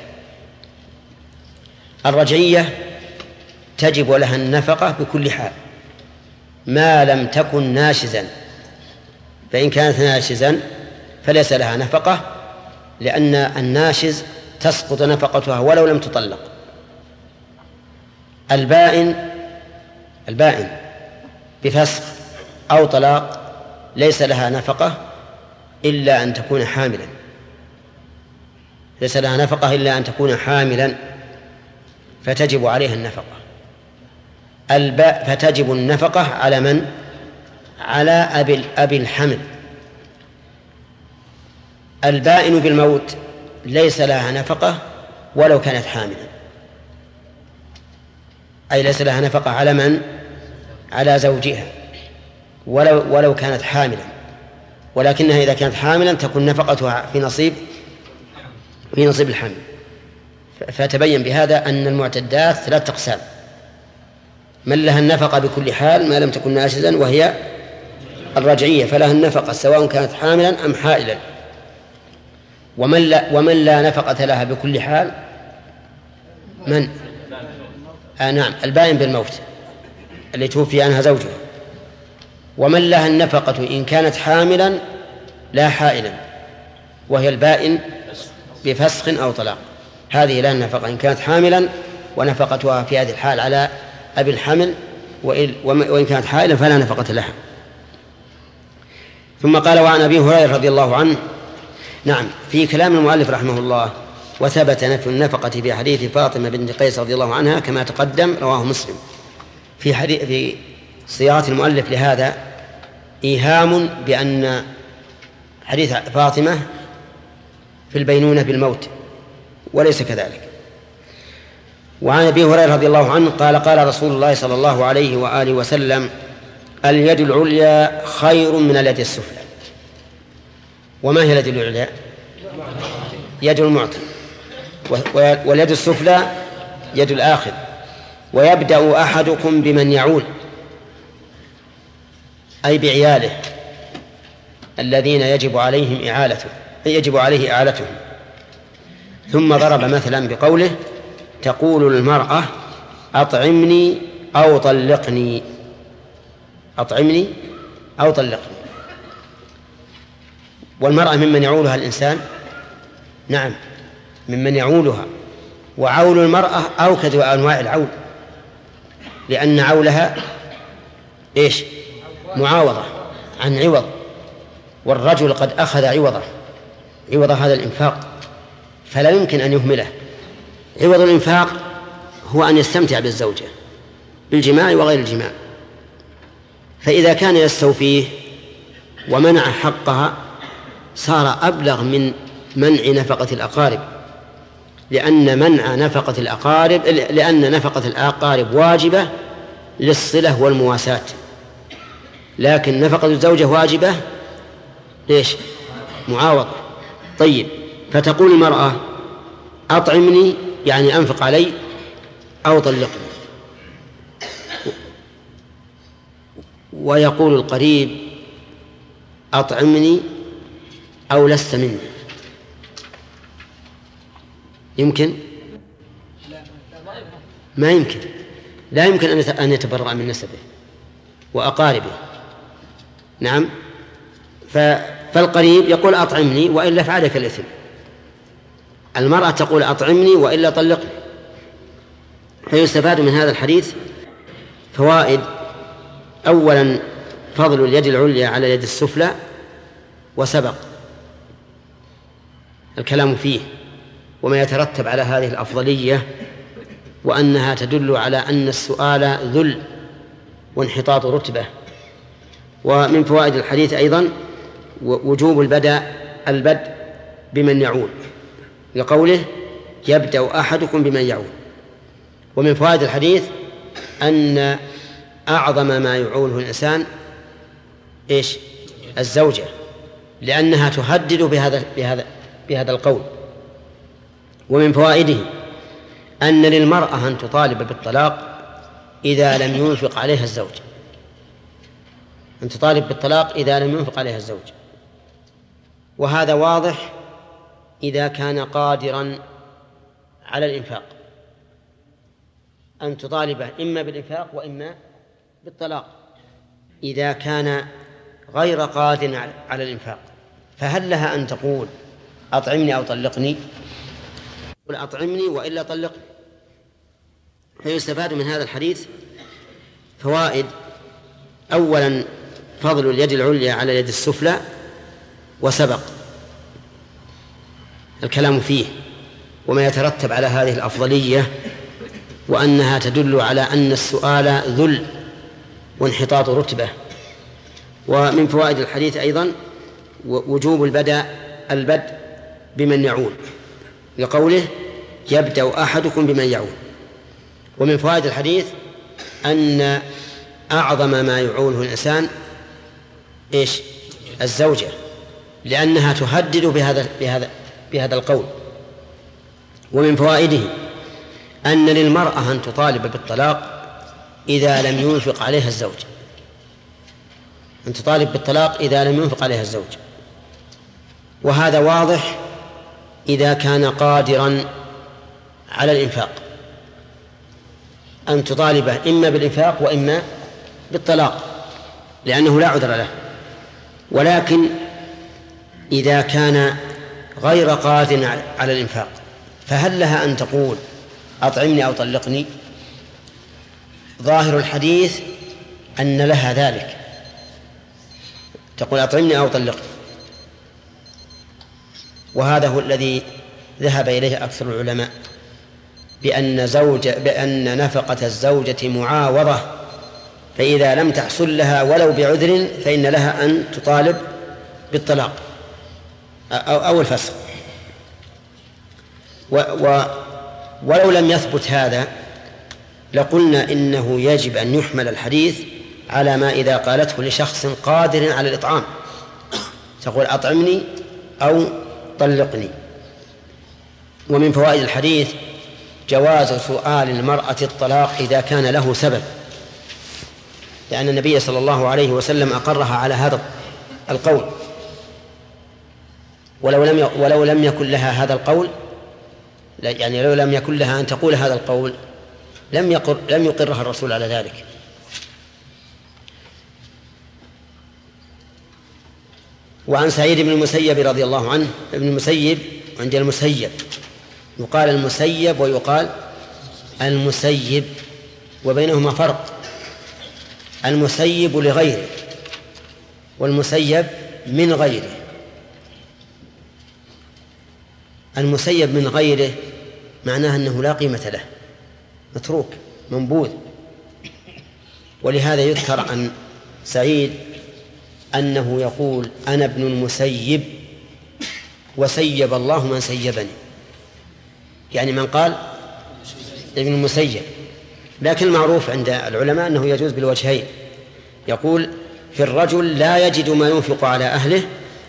الرجعية تجب لها النفقة بكل حال ما لم تكن ناشزا، فإن كانت ناشزا فليس لها نفقة، لأن الناشز تسقط نفقتها ولو لم تطلق. البائن بفسخ أو طلاق ليس لها نفقة إلا أن تكون حاملا، ليس لها نفقة إلا أن تكون حاملا، فتجب عليها النفقة. فتجب النفقة على من؟ على أبي الحمل. البائن بالموت ليس لها نفقة ولو كانت حاملا، أي ليس لها نفقة على من؟ على زوجها ولو كانت حاملا، ولكنها إذا كانت حاملا تكون نفقتها في نصيب الحمل. فتبين بهذا أن المعتدات 3 أقسام: من لها النفقة بكل حال ما لم تكن ناشزا وهي الرجعية فلها النفقة سواء كانت حاملا أم حائلا، ومن لا نفقة لها بكل حال من؟ نعم، البائن بالموت اللي توفي عنها زوجها. ومن لها النفقة إن كانت حاملا لا حائلا، وهي البائن بفسخ أو طلاق، هذه لها النفقة إن كانت حاملا، ونفقتها في هذه الحال على أبي الحمل، وإن كانت حائلا فلا نفقة لها. ثم قال: وعن أبي هريرة رضي الله عنه. نعم، في كلام المؤلف رحمه الله: وثبت نفي النفقة في حديث فاطمة بنت قيس رضي الله عنها كما تقدم، رواه مسلم. في صياغة المؤلف لهذا إيهام بأن حديث فاطمة في البينونة بالموت، وليس كذلك. وعن أبي هريرة رضي الله عنه قال: قال رسول الله صلى الله عليه وآله وسلم: اليد العليا خير من اليد السفلى. وما هي اليد العليا؟ يد المعطي، واليد السفلى يد الآخذ. ويبدأ أحدكم بمن يعول، أي بعياله الذين يجب عليه إعالتهم. ثم ضرب مثلا بقوله: تقول المرأة: أطعمني أو طلقني. أطعمني أو طلقني. والمرأة ممن يعولها الإنسان؟ نعم، ممن يعولها. وعول المرأة أوكد أنواع العول، لأن عولها إيش؟ معاوضة عن عوض، والرجل قد أخذ عوض هذا الإنفاق، فلا يمكن أن يهمله. عوض الإنفاق هو أن يستمتع بالزوجة بالجماع وغير الجماع، فإذا كان يستوفيه ومنع حقها صار أبلغ من منع نفقة الأقارب، لأن نفقة الأقارب واجبة للصلة والمواساة، لكن نفقة الزوجة واجبة ليش؟ معاوضة. طيب، فتقول المرأة: أطعمني يعني أنفق علي أو طلقني. ويقول القريب: أطعمني أو لست مني. يمكن؟ ما يمكن، لا يمكن أن يتبرأ من نسبه وأقاربه. نعم، فالقريب يقول: أطعمني وإلا فعلك الإثم. المرأة تقول: أطعمني وإلا طلقني. فيستفاد من هذا الحديث فوائد: أولا فضل اليد العليا على اليد السفلى، وسبق الكلام فيه وما يترتب على هذه الأفضلية، وأنها تدل على أن السؤال ذل وانحطاط رتبة. ومن فوائد الحديث أيضا وجوب البدء بمن يعول، لقوله: يبدأ أحدكم بمن يعول. ومن فوائد الحديث أن أعظم ما يعوله الإنسان إيش؟ الزوجة، لأنها تهدد بهذا القول. ومن فوائده أن للمرأة أن تطالب بالطلاق إذا لم ينفق عليها الزوج، أن تطالب بالطلاق إذا لم ينفق عليها الزوج، وهذا واضح إذا كان قادرا على الإنفاق، أن تطالبه إما بالإنفاق وإما بالطلاق. إذا كان غير قادر على الإنفاق فهل لها أن تقول أطعمني أو طلقني؟ قل أطعمني وإلا طلقني. فيستفاد من هذا الحديث فوائد: أولا فضل اليد العليا على اليد السفلى، وسبق الكلام فيه وما يترتب على هذه الأفضلية، وأنها تدل على أن السؤال ذل وانحطاط رتبة. ومن فوائد الحديث أيضا وجوب البدء بمن يعول، لقوله يبدأ أحدكم بمن يعول. ومن فوائد الحديث أن أعظم ما يعوله الإنسان إيش؟ الزوجة، لأنها تهدد بهذا القول. ومن فوائده أن للمرأة أن تطالب بالطلاق إذا لم ينفق عليها الزوج، أن تطالب بالطلاق إذا لم ينفق عليها الزوج، وهذا واضح إذا كان قادرا على الإنفاق، أن تطالبه إما بالإنفاق وإما بالطلاق لأنه لا عذر له. ولكن إذا كان غير قادر على الإنفاق فهل لها أن تقول أطعمني أو طلقني؟ ظاهر الحديث أن لها ذلك، تقول أطعمني أو طلقني، وهذا هو الذي ذهب إليه أكثر العلماء، بأن نفقة الزوجة معاوضة، فإذا لم تحصل لها ولو بعذر فإن لها أن تطالب بالطلاق أو الفسخ. ولو لم يثبت هذا لقلنا إنه يجب أن يحمل الحديث على ما إذا قالته لشخص قادر على الإطعام، تقول أطعمني أو طلقني. ومن فوائد الحديث جواز سؤال المرأة الطلاق إذا كان له سبب، لأن النبي صلى الله عليه وسلم أقرها على هذا القول، ولو لم يكن لها هذا القول، يعني لو لم يكن لها أن تقول هذا القول لم يقرها الرسول على ذلك. وعن سعيد بن المسيب رضي الله عنه، ابن المسيب عند المسيب يقال المسيب ويقال المسيب، وبينهما فرق، المسيب لغيره والمسيب من غيره. المسيب من غيره معناه أنه لا قيمة له، متروك منبوذ. ولهذا يذكر عن سعيد أنه يقول أنا ابن المسيب وسيب الله من سيبني، يعني من قال ابن المسيب. لكن المعروف عند العلماء أنه يجوز بالوجهين، يقول في الرجل لا يجد ما ينفق على أهله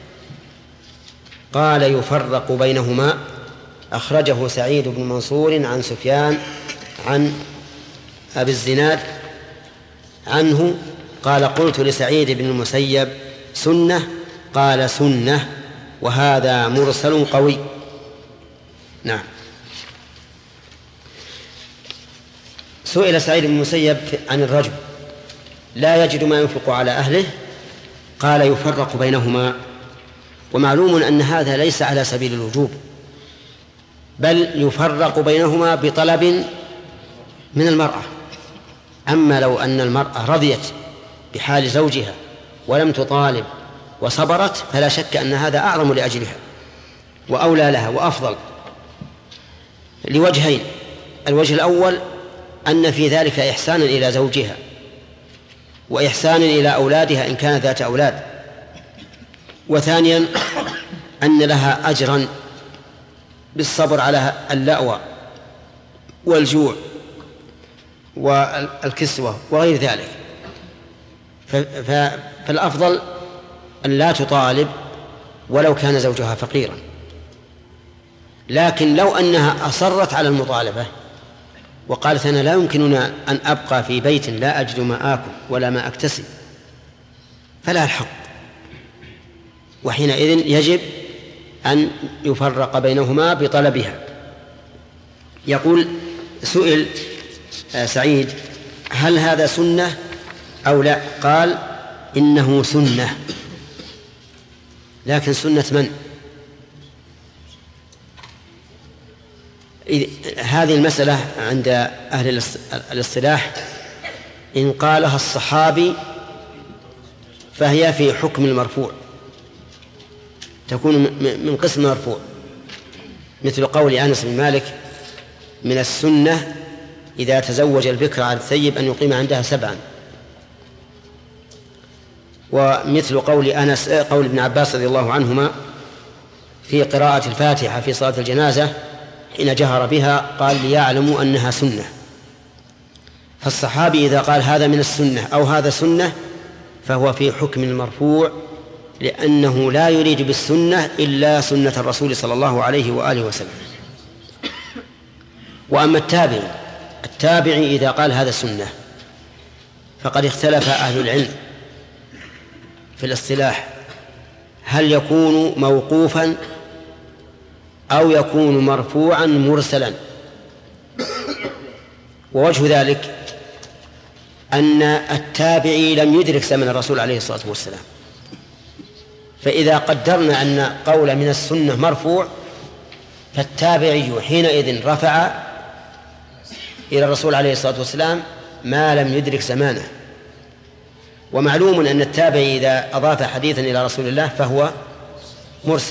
قال يفرق بينهما، أخرجه سعيد بن منصور عن سفيان عن أبي الزناد عنه قال قلت لسعيد بن المسيب سنة؟ قال سنة، وهذا مرسل قوي. نعم. سئل سعيد بن المسيب عن الرجل لا يجد ما ينفق على أهله قال يفرق بينهما، ومعلوم أن هذا ليس على سبيل الوجوب، بل يفرق بينهما بطلب من المرأة. أما لو أن المرأة رضيت بحال زوجها ولم تطالب وصبرت فلا شك أن هذا أعظم لأجلها وأولى لها وأفضل، لوجهين: الوجه الأول أن في ذلك إحسانا إلى زوجها وإحسانا إلى أولادها إن كانت ذات أولاد، وثانيا أن لها أجرا بالصبر على اللأوى والجوع والكسوة وغير ذلك. فالأفضل أن لا تطالب ولو كان زوجها فقيرا. لكن لو أنها أصرت على المطالبة وقالت أنا لا يمكننا أن أبقى في بيت لا أجد ما آكل ولا ما أكتسب، فلا الحق، وحينئذ يجب أن يفرق بينهما بطلبها. يقول سئل سعيد هل هذا سنة أو لا؟ قال إنه سنة، لكن سنة من؟ هذه المسألة عند أهل الاصطلاح إن قالها الصحابي فهي في حكم المرفوع، تكون من قسم مرفوع، مثل قول أنس بن مالك من السنة إذا تزوج البكر على الثيب أن يقيم عندها 7. ومثل قول ابن عباس رضي الله عنهما في قراءة الفاتحة في صلاة الجنازة حين جهر بها قال ليعلموا أنها سنة. فالصحابي إذا قال هذا من السنة أو هذا سنة فهو في حكم المرفوع، لأنه لا يريد بالسنة إلا سنة الرسول صلى الله عليه وآله وسلم. وأما التابعي إذا قال هذا سنة فقد اختلف أهل العلم في الاصطلاح هل يكون موقوفا أو يكون مرفوعا مرسلا. ووجه ذلك أن التابعي لم يدرك زمن الرسول عليه الصلاة والسلام، فإذا قدرنا أن قول من السنة مرفوع فالتابعي حينئذ رفع إلى الرسول عليه الصلاة والسلام ما لم يدرك زمانه. ومعلوم أن التابعي إذا أضاف حديثا إلى رسول الله فهو مرسل،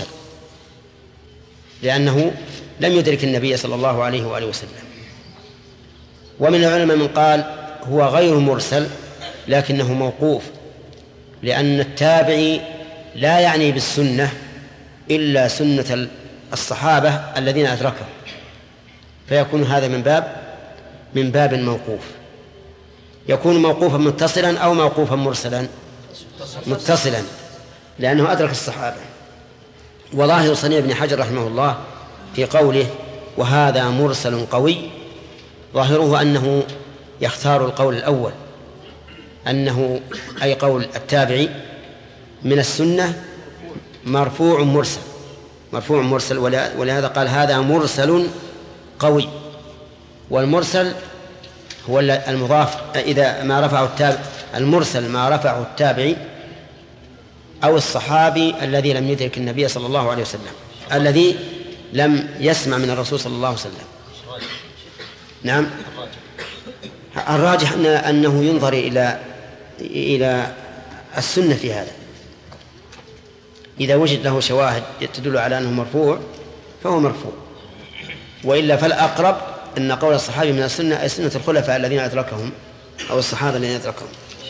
لأنه لم يدرك النبي صلى الله عليه وآله وسلم. ومن العلماء من قال هو غير مرسل لكنه موقوف، لأن التابعي لا يعني بالسنة إلا سنة الصحابة الذين أدركهم، فيكون هذا من باب موقوف. يكون موقوفا متصلا أو موقوفا مرسلا؟ متصلا، لأنه أدرك الصحابة. وظاهر صنيع بن حجر رحمه الله في قوله وهذا مرسل قوي ظاهره أنه يختار القول الأول، أنه أي قول التابعي من السنة مرفوع مرسل، ولهذا قال هذا مرسل قوي. والمرسل هو المضاف إذا ما رفعه المرسل ما رفعه التابعي أو الصحابي الذي لم يدرك النبي صلى الله عليه وسلم، الذي لم يسمع من الرسول صلى الله عليه وسلم. نعم، الراجح أنه ينظر إلى السنة في هذا. إذا وجد له شواهد تدل على أنه مرفوع فهو مرفوع، وإلا فالأقرب أن قول الصحابي من السنة أي سنة الخلفاء الذين أدركهم أو الصحابة الذين أدركهم.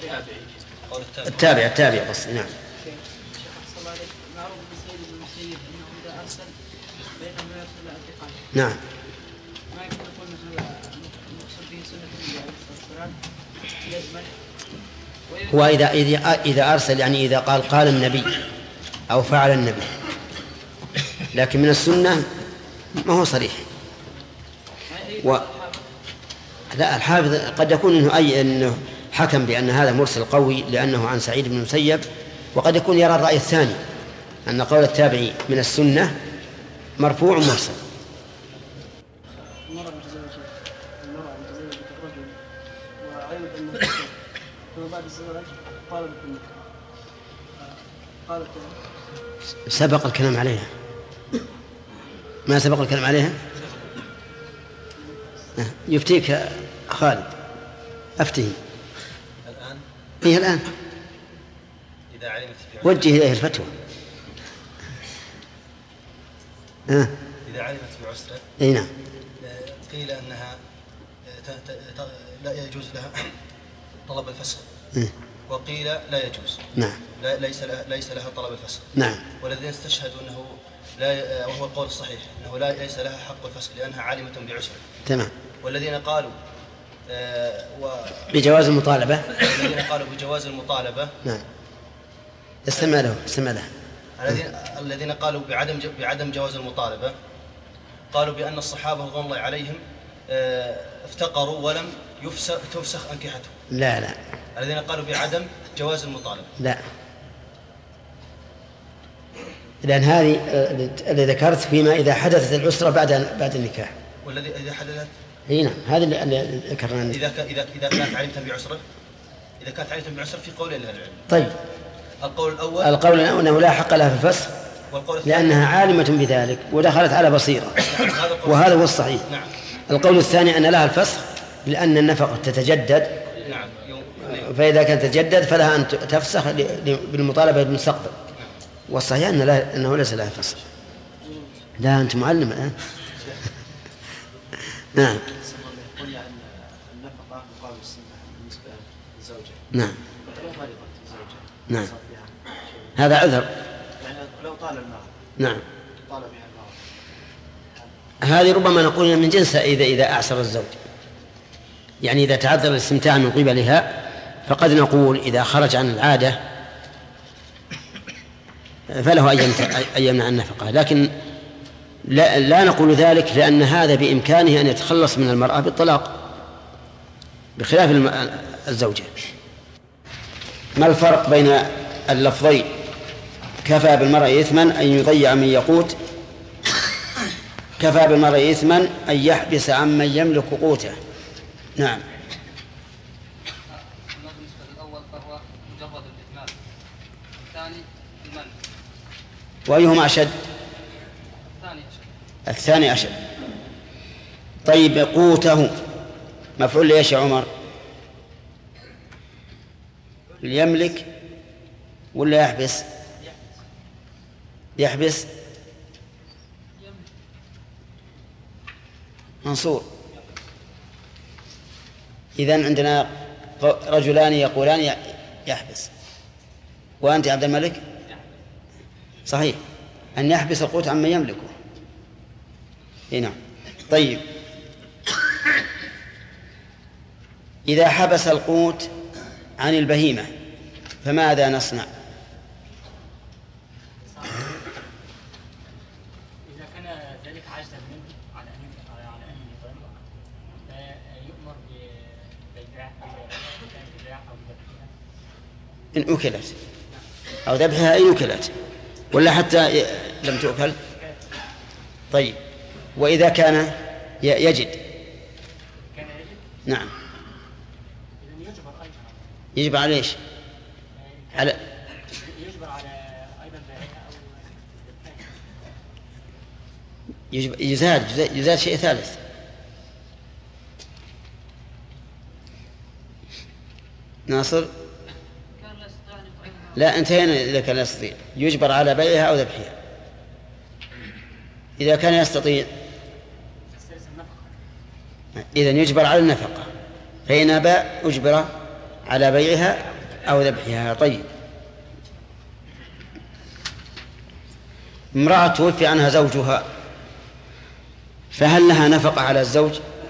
التابع بس. نعم. نعم. هو إذا أرسل يعني إذا قال النبي أو فعل النبي، لكن من السنة ما هو صريح. لا، الحافظ قد يكون إنه حكم بأن هذا مرسل قوي لأنه عن سعيد بن المسيب، وقد يكون يرى الرأي الثاني أن قول التابعي من السنة مرفوع مرسل. سبق الكلام عليها. ما سبق الكلام عليها؟ يفتيك خالد، أفتيه الآن. إيه الآن؟ إذا علمت وجه إليه الفتوى. إذا علمت بعسرة. إيه نعم. قيل أنها لا يجوز لها طلب الفسخ، وقيل لا يجوز. نعم. ليس لها طلب الفسخ. نعم. والذين استشهدوا أنه لا، وهو القول الصحيح أنه ليس لها حق الفسخ لأنها عالمة بعسرة. تمام. والذين قالوا بجواز المطالبة. الذين قالوا بجواز المطالبة. نعم. استمع له. الذين قالوا بعدم جواز المطالبة قالوا بأن الصحابة رضوان الله عليهم افتقروا ولم تفسخ أنكحتهم. لا. الذين قالوا بعدم جواز المطالبة. لا، لأن هذه اللي ذكرت فيما إذا حدثت العسرة بعد النكاح. والذي إذا حدثت. نعم، هذا اللي ذكرنا. إذا كانت علمتم بعسرة. إذا كانت علمتم بعسرة في قولين لأهل العلم. طيب. القول الأول أنه لا حق لها في الفسخ لأنها عالمة بذلك ودخلت على بصيرة. وهذا هو الصحيح. نعم. القول الثاني أن لها الفسخ لأن النفقة تتجدد. نعم. فإذا كانت تتجدد فلها أن تفسخ بالمطالبة بالمستقبل. والصحيح أنه ليس لها فسخ. لا، أنت معلم الآن. نعم. قلنا أن النفقة مقابل السماح بالنسبة للزوجة. نعم. لو مرضت الزوجة. نعم. هذا عذر. يعني لو طال المرض. نعم. طال بها المرض. هذه ربما نقول من جنسها إذا أعسر الزوج، يعني إذا تعذر الاستمتاع من قبلها فقد نقول إذا خرج عن العادة فله أن يمنع النفقة، لكن لا نقول ذلك لأن هذا بإمكانه أن يتخلص من المرأة بالطلاق بخلاف الزوجة. ما الفرق بين اللفظين كفى بالمرء إثما أن يضيع من يقوت، كفى بالمرء إثما أن يحبس عمن يملك قوته؟ نعم. بالنسبة للأول فهو مجرد الإثمان، الثاني المنع. وأيهما أشد؟ الثاني أشد. طيب، قوته مفعول ليش يا عمر؟ يملك ولا يحبس؟ يحبس. منصور. إذن عندنا رجلان يقولان يحبس، وأنت عبد الملك صحيح أن يحبس القوت عما يملكه. نعم. طيب، إذا حبس القوت عن البهيمة فماذا نصنع؟ إذا كان ذلك عجزا منه على أن يطعمه فيؤمر ببيع أو ذبحها إن أكلت أو ذبحها إن أكلت ولا حتى لم تؤكل. طيب، وإذا كان يجد؟ نعم. يجب على ايش؟ يجبر على أيضا بيعها أو يزاد شيء ثالث. ناصر؟ لا، انتهينا. إذا كان يستطيع يجبر على بيعها أو ذبحها. إذا كان يستطيع إذن يجبر على النفقة، فإن أبى أجبر على بيعها أو ذبحها. طيب، امرأة توفي عنها زوجها فهل لها نفقة على الزوج؟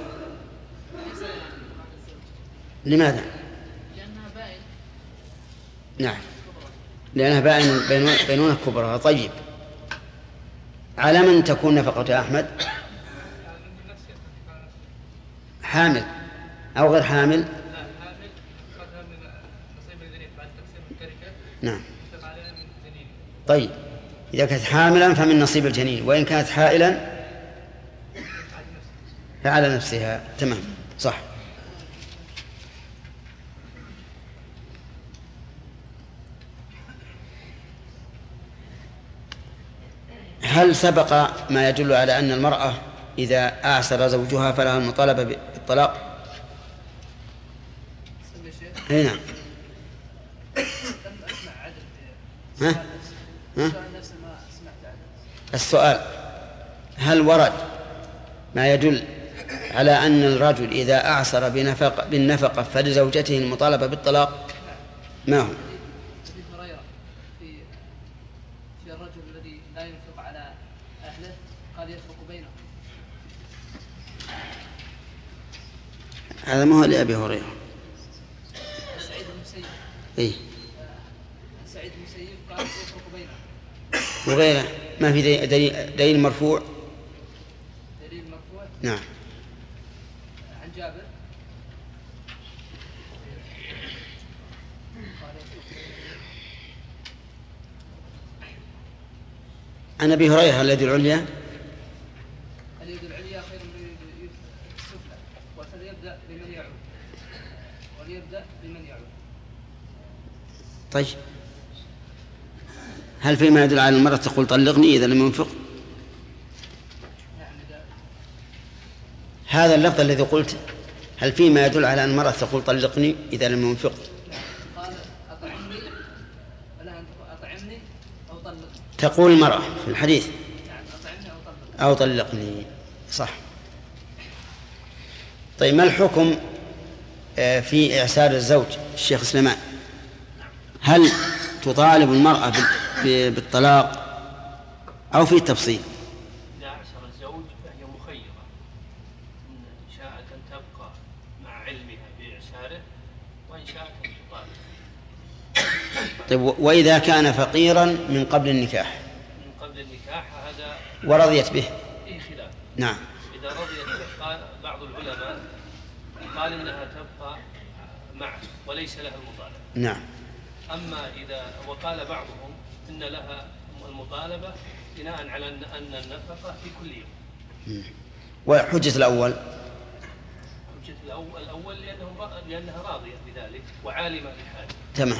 لماذا؟ لأنها بائن. نعم، لأنها بينونة كبرى. طيب، على من تكون نفقة أحمد؟ حامل أو غير حامل؟ نعم. طيب، إذا كانت حاملا فمن نصيب الجنين، وإن كانت حائلا فعلى نفسها. تمام، صح. هل سبق ما يدل على أن المرأة إذا أعسر زوجها فلها المطالبة بالطلاق؟ نعم. السؤال: هل ورد ما يدل على أن الرجل إذا أعسر بالنفقة فلزوجته المطالبة بالطلاق؟ ما هو؟ في الرجل الذي لا ينفق على أهله قال يفرق بينهم. هذا ما هو لأبي هريرة. سعيد المسيب. إيه. سعيد المسيب قال يفرق بينه. وغيره ما في دليل مرفوع. دليل مرفوع. نعم. عن جابر. عن أبي هريرة اليد العليا. اليد العليا خير من السفلى فليبدأ بمن يعود وليبدأ بمن يعود. طيب هل فيما يدل على المرأة تقول طلقني إذا لم ينفق؟ هذا اللفظ الذي قلت هل فيما يدل على أن المرأة تقول طلقني إذا لم ينفق؟ قال أطعمني ولا أطعمني أو طلقني. تقول المرأة في الحديث يعني أطعمني أو طلقني. صح. طيب ما الحكم في إعسار الزوج الشيخ سليمان؟ هل تطالب المرأة بالطلاق أو في التفصيل؟ إذا أعسر الزوج فهي مخيرة إن شاءت أن تبقى مع علمها بإعساره وإن شاءت أن تطالب. طيب وإذا كان فقيرا من قبل النكاح؟ من قبل النكاح هذا ورضيت به؟ فيه خلاف. نعم. إذا رضيت به قال بعض العلماء قال إنها تبقى معه وليس لها المطالبة. نعم. أما إذا وقال بعضهم إن لها المطالبة بناء على أن النفقة في كل يوم. وحجة الأول؟ حجة الأول لأنها راضية بذلك وعالمة بحاله. تمام.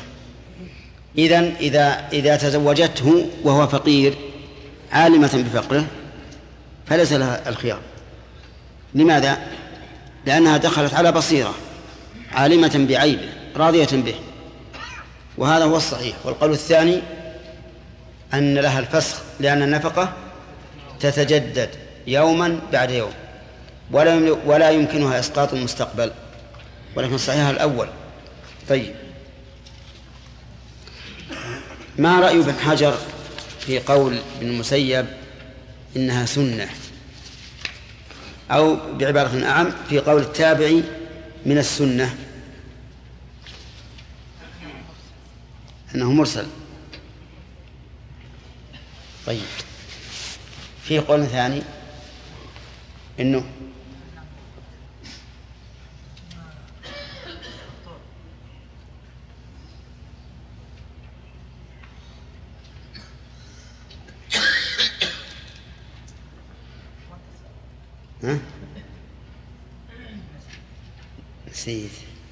إذا تزوجته وهو فقير عالمة بفقره فليس لها الخيار. لماذا؟ لأنها دخلت على بصيرة عالمة بعيبه راضية به، وهذا هو الصحيح. والقول الثاني أن لها الفسخ لأن النفقة تتجدد يوما بعد يوم ولا يمكنها إسقاط المستقبل، ولكن صحيح الأول. طيب ما رأي ابن حجر في قول ابن المسيب إنها سنة، أو بعبارة أعم في قول التابعي من السنة أنه مرسل؟ طيب في قول ثاني إنه نسيت.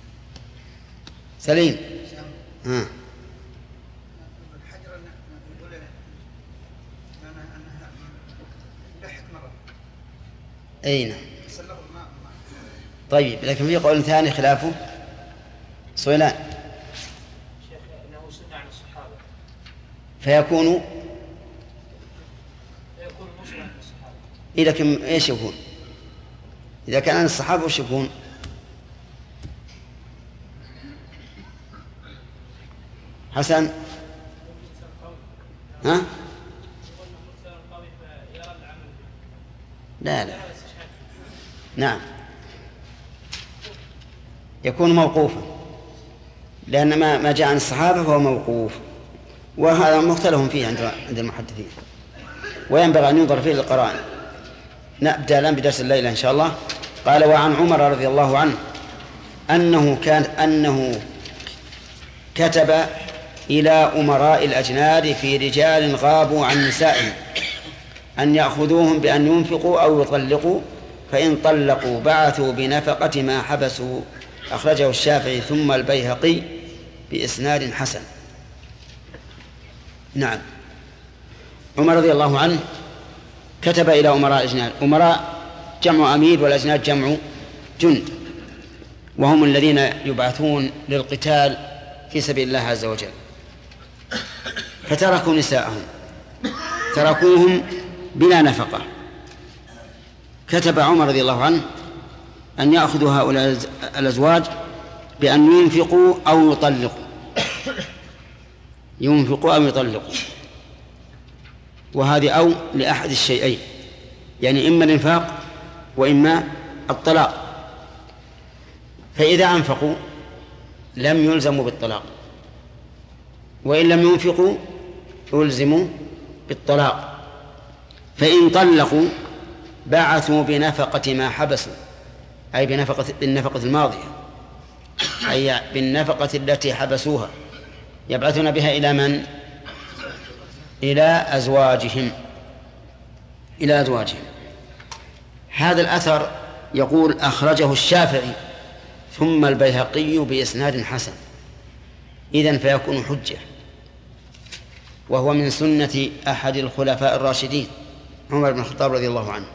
سليم. الحجر يقول أنها لحق مرة. أين؟ طيب لكن في قول ثاني خلافه. سويلان. شيخ إنه سنة عن الصحابة فيكون مسلم عن الصحابة. إذا كم إيش يكون؟ إذا كان عن الصحابة وش يكون؟ حسن. ها؟ لا نعم يكون موقوفا، لأن ما جاء عن الصحابة فهو موقوف، وهذا مختلف فيه عند المحدثين، وينبغي أن ينظر فيه للقرائن. نبدأ الآن بدرس الليلة إن شاء الله. قال وعن عمر رضي الله عنه أنه كتب إلى أمراء الأجناد في رجال غابوا عن نسائهم أن يأخذوهم بأن ينفقوا أو يطلقوا، فإن طلقوا بعثوا بنفقة ما حبسوا. أخرجه الشافعي ثم البيهقي بإسناد حسن. نعم. عمر رضي الله عنه كتب إلى أمراء الأجناد. أمراء جمع أمير والأجناد جمع جند، وهم الذين يبعثون للقتال في سبيل الله عز وجل. فتركوا نساءهم، تركوهم بلا نفقة. كتب عمر رضي الله عنه أن يأخذوا هؤلاء الأزواج بأن ينفقوا أو يطلقوا، ينفقوا أو يطلقوا، وهذه أو لأحد الشيئين، يعني إما الإنفاق وإما الطلاق. فإذا أنفقوا لم يلزموا بالطلاق، وإن لم ينفقوا ألزموا بالطلاق. فإن طلقوا بعثوا بنفقة ما حبسوا، أي بالنفقة الماضية، أي بالنفقة التي حبسوها، يبعثون بها إلى من؟ إلى أزواجهم. هذا الأثر يقول أخرجه الشافعي ثم البيهقي بإسناد حسن، إذن فيكون حجة، وهو من سنة أحد الخلفاء الراشدين عمر بن الخطاب رضي الله عنه،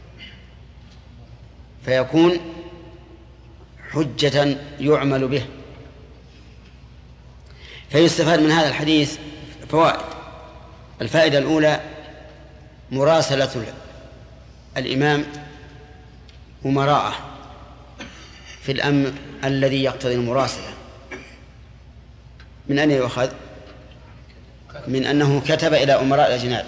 فيكون حجة يعمل به. فيستفاد من هذا الحديث فوائد. الفائدة الأولى مراسلة الإمام أمراءه في الأمر الذي يقتضي المراسلة. من أين يؤخذ؟ من أنه كتب إلى أمراء الأجناد.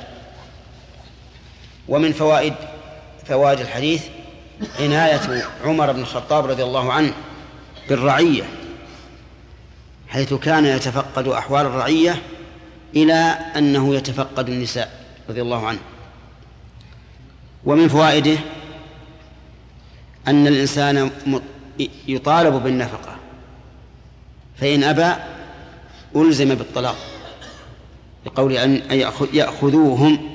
ومن فوائد الحديث عناية عمر بن الخطاب رضي الله عنه بالرعية، حيث كان يتفقد أحوال الرعية إلى أنه يتفقد النساء رضي الله عنه. ومن فوائده أن الإنسان يطالب بالنفقة، فإن أبى ألزم بالطلاق، بقول أن يأخذوهم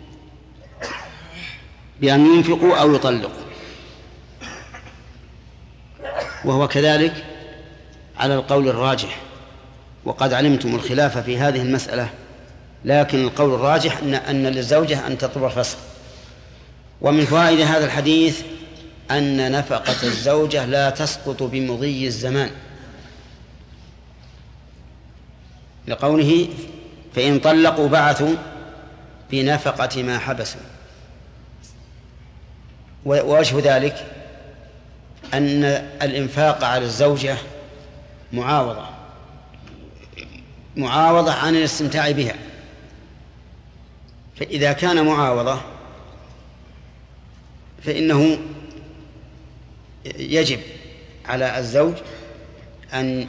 بأن ينفقوا أو يطلقوا. وهو كذلك على القول الراجح، وقد علمتم الخلاف في هذه المسألة، لكن القول الراجح أن للزوجة أن تطلب الفسخ. ومن فوائد هذا الحديث أن نفقة الزوجة لا تسقط بمضي الزمان، لقوله فإن طلقوا بعثوا بنفقة ما حبسوا. ووجه ذلك أن الإنفاق على الزوجة معاوضة عن الاستمتاع بها، فإذا كان معاوضة فإنه يجب على الزوج أن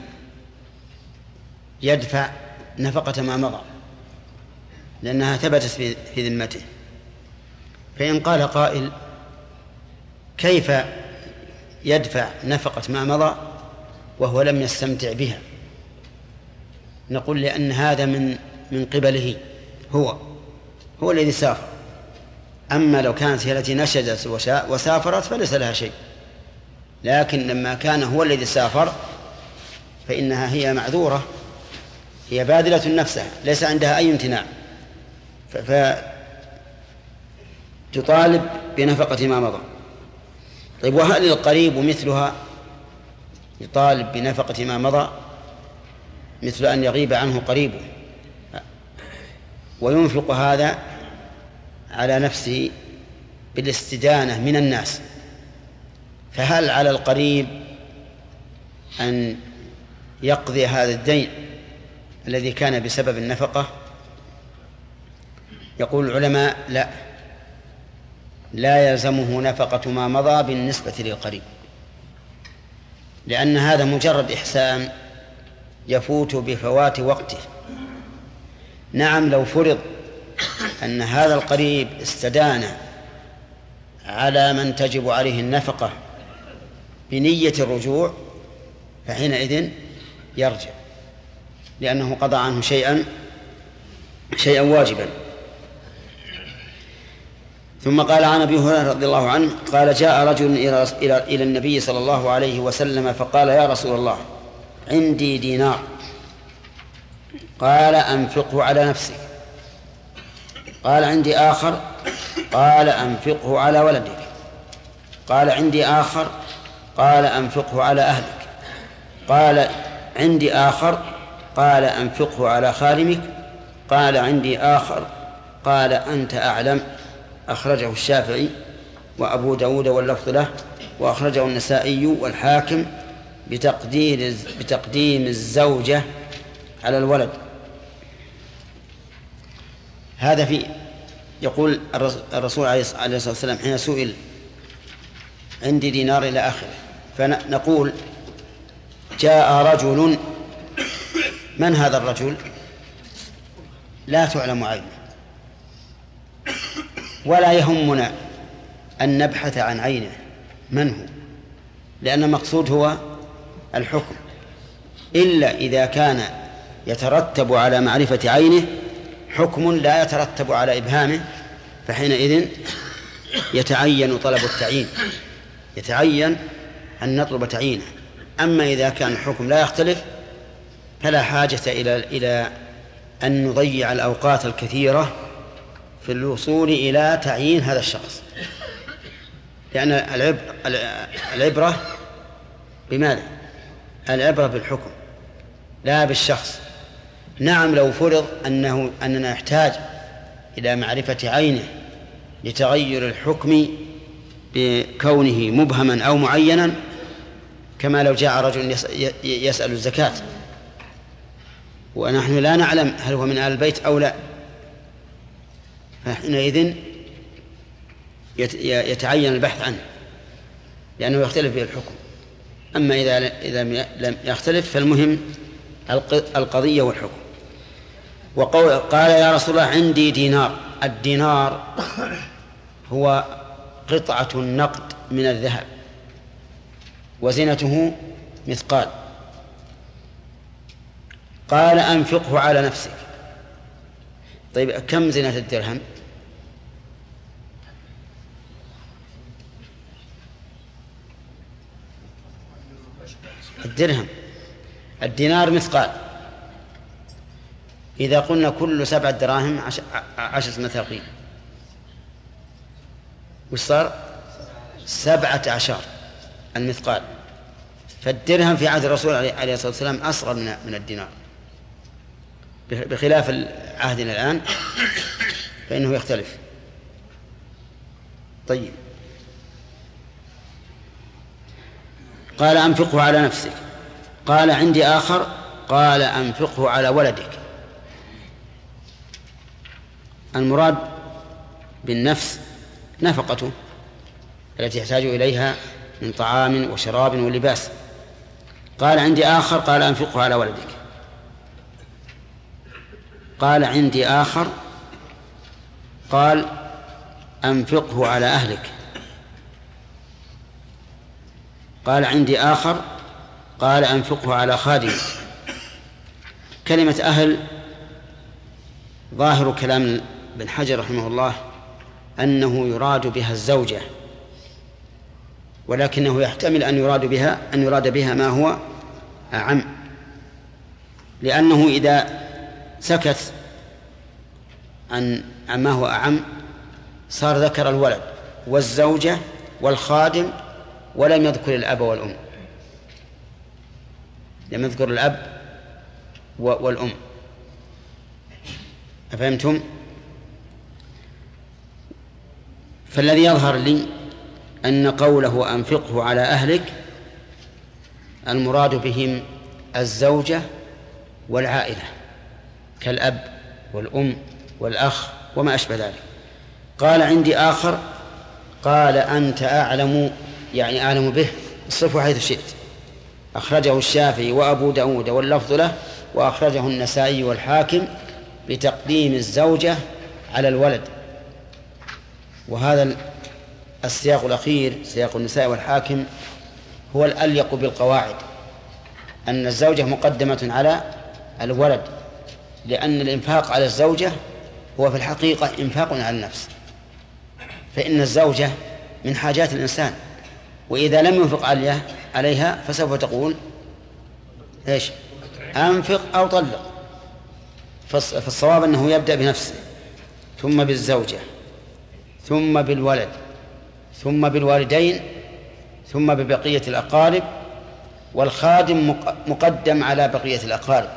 يدفع نفقة ما مضى، لأنها ثبتت في ذمته. فإن قال قائل كيف يدفع نفقة ما مضى وهو لم يستمتع بها؟ نقول لأن هذا من قبله، هو الذي سافر. أما لو كانت هي التي نشدت وسافرت فليس لها شيء، لكن لما كان هو الذي سافر فإنها هي معذورة، هي باذلة نفسها، ليس عندها أي امتناع، فتطالب بنفقة ما مضى. طيب، وهل القريب مثلها يطالب بنفقة ما مضى، مثل أن يغيب عنه قريبه وينفق هذا على نفسه بالاستدانة من الناس؟ فهل على القريب أن يقضي هذا الدين الذي كان بسبب النفقة؟ يقول العلماء لا يلزمه نفقة ما مضى بالنسبة للقريب، لأن هذا مجرد إحسان يفوت بفوات وقته. نعم، لو فرض أن هذا القريب استدان على من تجب عليه النفقة بنية الرجوع فحينئذ يرجع، لأنه قضى عنه شيئا واجبا. ثم قال عن أبي هريرة رضي الله عنه قال جاء رجل إلى النبي صلى الله عليه وسلم فقال يا رسول الله عندي دينار، قال أنفقه على نفسك. قال عندي آخر، قال أنفقه على ولدك. قال عندي آخر، قال أنفقه على أهلك. قال عندي آخر، قال أنفقه على خادمك. قال عندي آخر، قال أنت أعلم. أخرجه الشافعي وأبو داود واللفظ له، وأخرجه النسائي والحاكم بتقديم الزوجة على الولد. هذا يقول الرسول عليه الصلاة والسلام حين سئل عندي دينار إلى آخره، فنقول جاء رجل، من هذا الرجل؟ لا تعلم عينه، ولا يهمنا أن نبحث عن عينه من هو، لأن المقصود هو الحكم، إلا إذا كان يترتب على معرفة عينه حكم لا يترتب على إبهامه، فحينئذ يتعين طلب التعيين، يتعين أن نطلب تعيينه. أما إذا كان الحكم لا يختلف فلا حاجة إلى أن نضيع الأوقات الكثيرة في الوصول إلى تعيين هذا الشخص، لأن العبرة بماذا؟ العبرة بالحكم لا بالشخص. نعم، لو فرض أننا نحتاج إلى معرفة عينه لتغير الحكم بكونه مبهما أو معينا، كما لو جاء رجل يسأل الزكاة ونحن لا نعلم هل هو من آل البيت أو لا، فحينئذ يتعين البحث عنه لأنه يختلف به الحكم. أما إذا لم يختلف فالمهم القضية والحكم. قال يا رسول الله عندي دينار. الدينار هو قطعة النقد من الذهب وزنته مثقال. قال أنفقه على نفسك. طيب كم زنة الدرهم؟ الدرهم، الدينار مثقال. إذا قلنا كل 7 دراهم 10 مثاقيل، وش صار؟ 17 المثقال. فالدرهم في عهد الرسول عليه الصلاة والسلام أصغر من الدينار، بخلاف عهدنا الآن فإنه يختلف. طيب، قال أنفقه على نفسك. قال عندي آخر، قال أنفقه على ولدك. المراد بالنفس نفقته التي يحتاج إليها من طعام وشراب ولباس. قال عندي آخر، قال أنفقه على ولدك. قال عندي آخر، قال أنفقه على أهلك. قال عندي آخر، قال أنفقه على خادمك. كلمة أهل ظاهر كلام ابن حجر رحمه الله أنه يراد بها الزوجة، ولكنه يحتمل أن يراد بها ما هو أعم، لأنه إذا سكت عن ما هو أعم صار ذكر الولد والزوجة والخادم ولم يذكر الأب والأم، لم يذكر الأب والأم. أفهمتم؟ فالذي يظهر لي أن قوله أنفقه على أهلك المراد بهم الزوجة والعائلة كالأب والأم والأخ وما أشبه ذلك. قال عندي آخر، قال أنت أعلم، يعني أعلم به، الصفة حيث شئت. أخرجه الشافعي وأبو داود واللفظ له، وأخرجه النسائي والحاكم بتقديم الزوجة على الولد. وهذا السياق الأخير سياق النسائي والحاكم هو الأليق بالقواعد، أن الزوجة مقدمة على الولد، لأن الإنفاق على الزوجة هو في الحقيقة إنفاق على النفس، فإن الزوجة من حاجات الإنسان، وإذا لم ينفق عليها فسوف تقول إيش؟ أنفق أو طلق. فالصواب أنه يبدأ بنفسه، ثم بالزوجة، ثم بالولد، ثم بالوالدين، ثم ببقية الأقارب، والخادم مقدم على بقية الأقارب،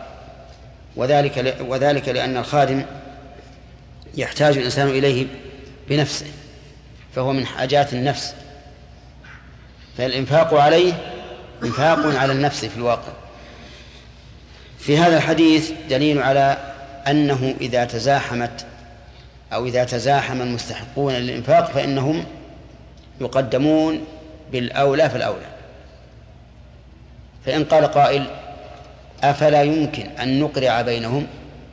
وذلك لأن الخادم يحتاج الإنسان إليه بنفسه، فهو من حاجات النفس، فالإنفاق عليه إنفاق على النفس في الواقع. في هذا الحديث دليل على أنه إذا تزاحم المستحقون للإنفاق فإنهم يقدمون بالأولى فالأولى. فإن قال قائل أفلا يمكن أن نقرع بينهم؟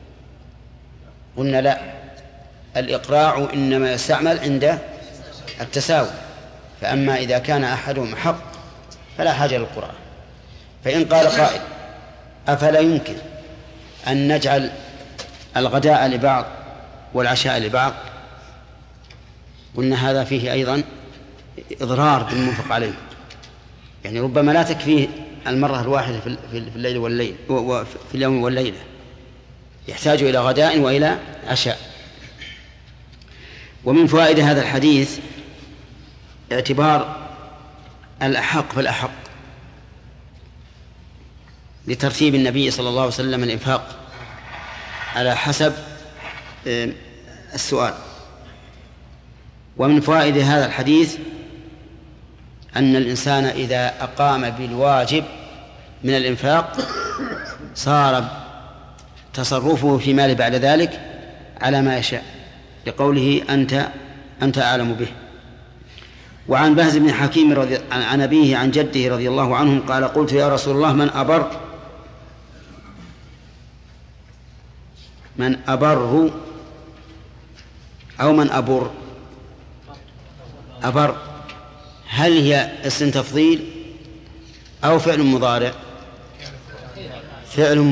قلنا لا، الإقراع إنما يستعمل عند التساوي، فأما إذا كان أحدهم حق فلا حاجة للقرعة. فإن قال قائل أفلا يمكن أن نجعل الغداء لبعض والعشاء لبعض؟ قلنا هذا فيه أيضا إضرار بالمنفق عليه، يعني ربما لا تكفيه المرة الواحدة في الليل والليل في اليوم والليلة، يحتاج إلى غداء وإلى عشاء. ومن فوائد هذا الحديث اعتبار الأحق فالأحق لترتيب النبي صلى الله عليه وسلم الإنفاق على حسب السؤال. ومن فوائد هذا الحديث أن الإنسان إذا أقام بالواجب من الإنفاق صار تصرفه في ماله بعد ذلك على ما يشاء، لقوله أنت أعلم به. وعن بهز بن حكيم عن أبيه عن جده رضي الله عنهم قال قلت يا رسول الله من أبر أو من أبر، هل هي اسم تفضيل أو فعل مضارع؟ فعل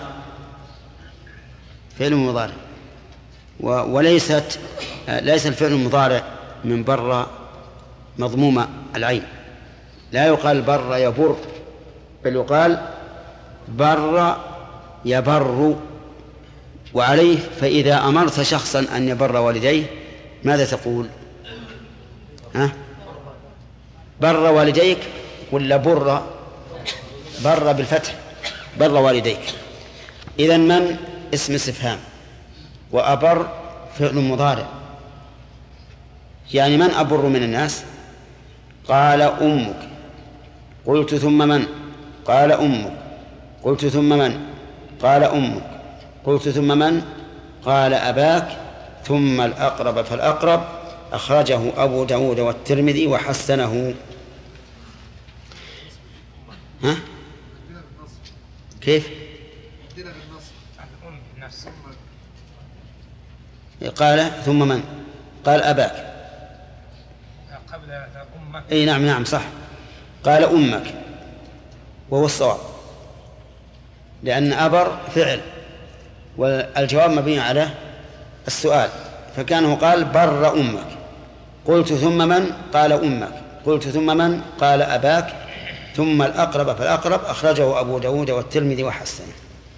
مضارع ليس الفعل المضارع من بر مضمومة العين، لا يقال بر يبر، بل يقال بر يبر. وعليه فإذا أمرت شخصا أن يبر والديه ماذا تقول؟ بر والديك ولا بر بالفتح بر والديك؟ إذن من اسم استفهام وأبر فعل مضارع، يعني من أبر من الناس؟ قال أمك. قلت ثم من؟ قال أمك. قلت ثم من؟ قال أمك. قلت ثم من؟ قال أباك. ثم الأقرب فالأقرب، أخرجه أبو داود والترمذي وحسنه. كيف؟ قال ثم من؟ قال أباك. قبل أمك. أي نعم صح، قال أمك، وهو الصواب، لأن أبر فعل والجواب مبني على السؤال، فكانه قال بر أمك. قلت ثم من؟ قال أمك. قلت ثم من؟ قال أباك. ثم الأقرب فالأقرب، أخرجه أبو داود والترمذي وحسنه.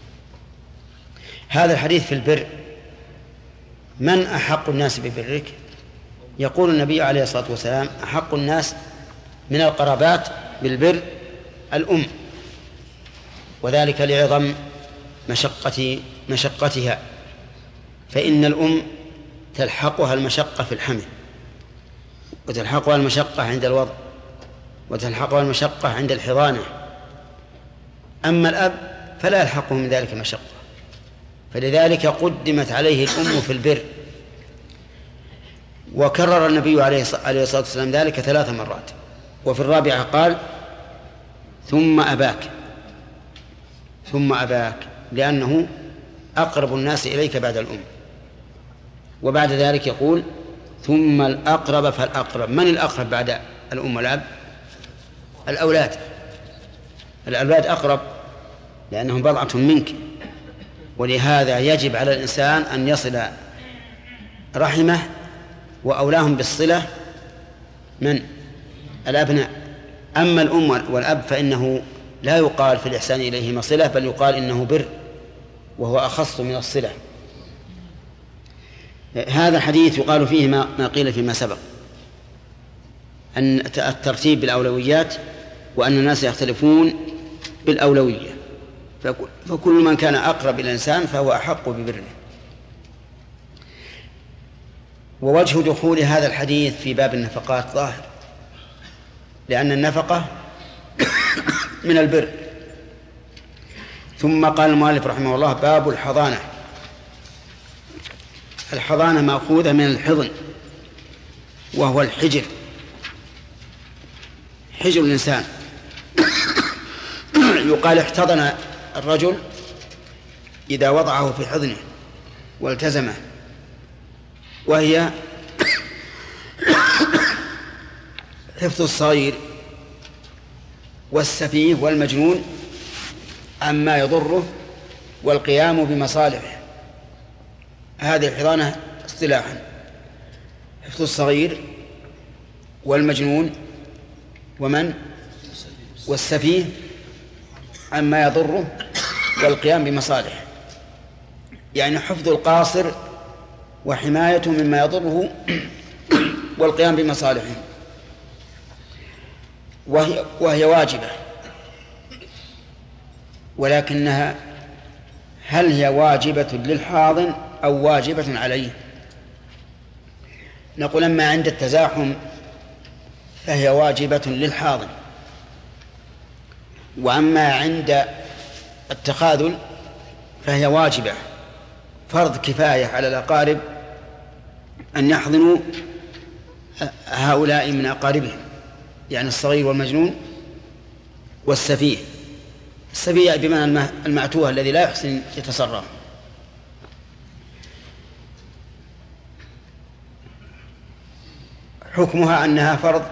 هذا الحديث في البر. من أحق الناس ببرك؟ يقول النبي عليه الصلاة والسلام أحق الناس من القرابات بالبر الأم، وذلك لعظم مشقتها، فإن الأم تلحقها المشقة في الحمل، وتلحقها المشقة عند الوضع، وتلحقها المشقة عند الحضانة. أما الأب فلا يلحقه من ذلك مشقة، فلذلك قدمت عليه الأم في البر. وكرر النبي عليه الصلاة والسلام ذلك 3 مرات، وفي الرابعة قال ثم أباك، لأنه أقرب الناس إليك بعد الأم. وبعد ذلك يقول ثم الأقرب فالأقرب. من الأقرب بعد الأم والأب؟ الأولاد أقرب، لأنهم بضعة منك، ولهذا يجب على الإنسان أن يصل رحمه وأولاهم بالصلة من الأبناء. أما الأم والأب فإنه لا يقال في الإحسان إليهما صلة، بل يقال إنه بر، وهو أخص من الصلة. هذا الحديث يقال فيه ما قيل فيما سبق، أن الترتيب بالأولويات، وأن الناس يختلفون بالأولوية، فكل من كان أقرب إلى الإنسان فهو أحق ببره. ووجه دخول هذا الحديث في باب النفقات ظاهر، لأن النفقة من البر. ثم قال المؤلف رحمه الله باب الحضانة. الحضانة مأخوذة من الحضن، وهو الحجر، حجر الإنسان يقال احتضن الرجل إذا وضعه في حضنه والتزمه، وهي حفظ الصغير والسفيه والمجنون عما يضره والقيام بمصالحه. هذه الحضانة اصطلاحا: حفظ الصغير والمجنون والسفيه عما يضره والقيام بمصالحه، يعني حفظ القاصر وحمايته مما يضره والقيام بمصالحه، وهي واجبة. ولكنها هل هي واجبة للحاضن أو واجبة عليه؟ نقول أما عند التزاحم فهي واجبة للحاضن، وأما عند التخاذل فهي واجبة فرض كفاية على الأقارب أن يحضنوا هؤلاء من أقاربهم، يعني الصغير والمجنون والسفيه. السفيه بمعنى المعتوه الذي لا يحسن يتصرف. حكمها أنها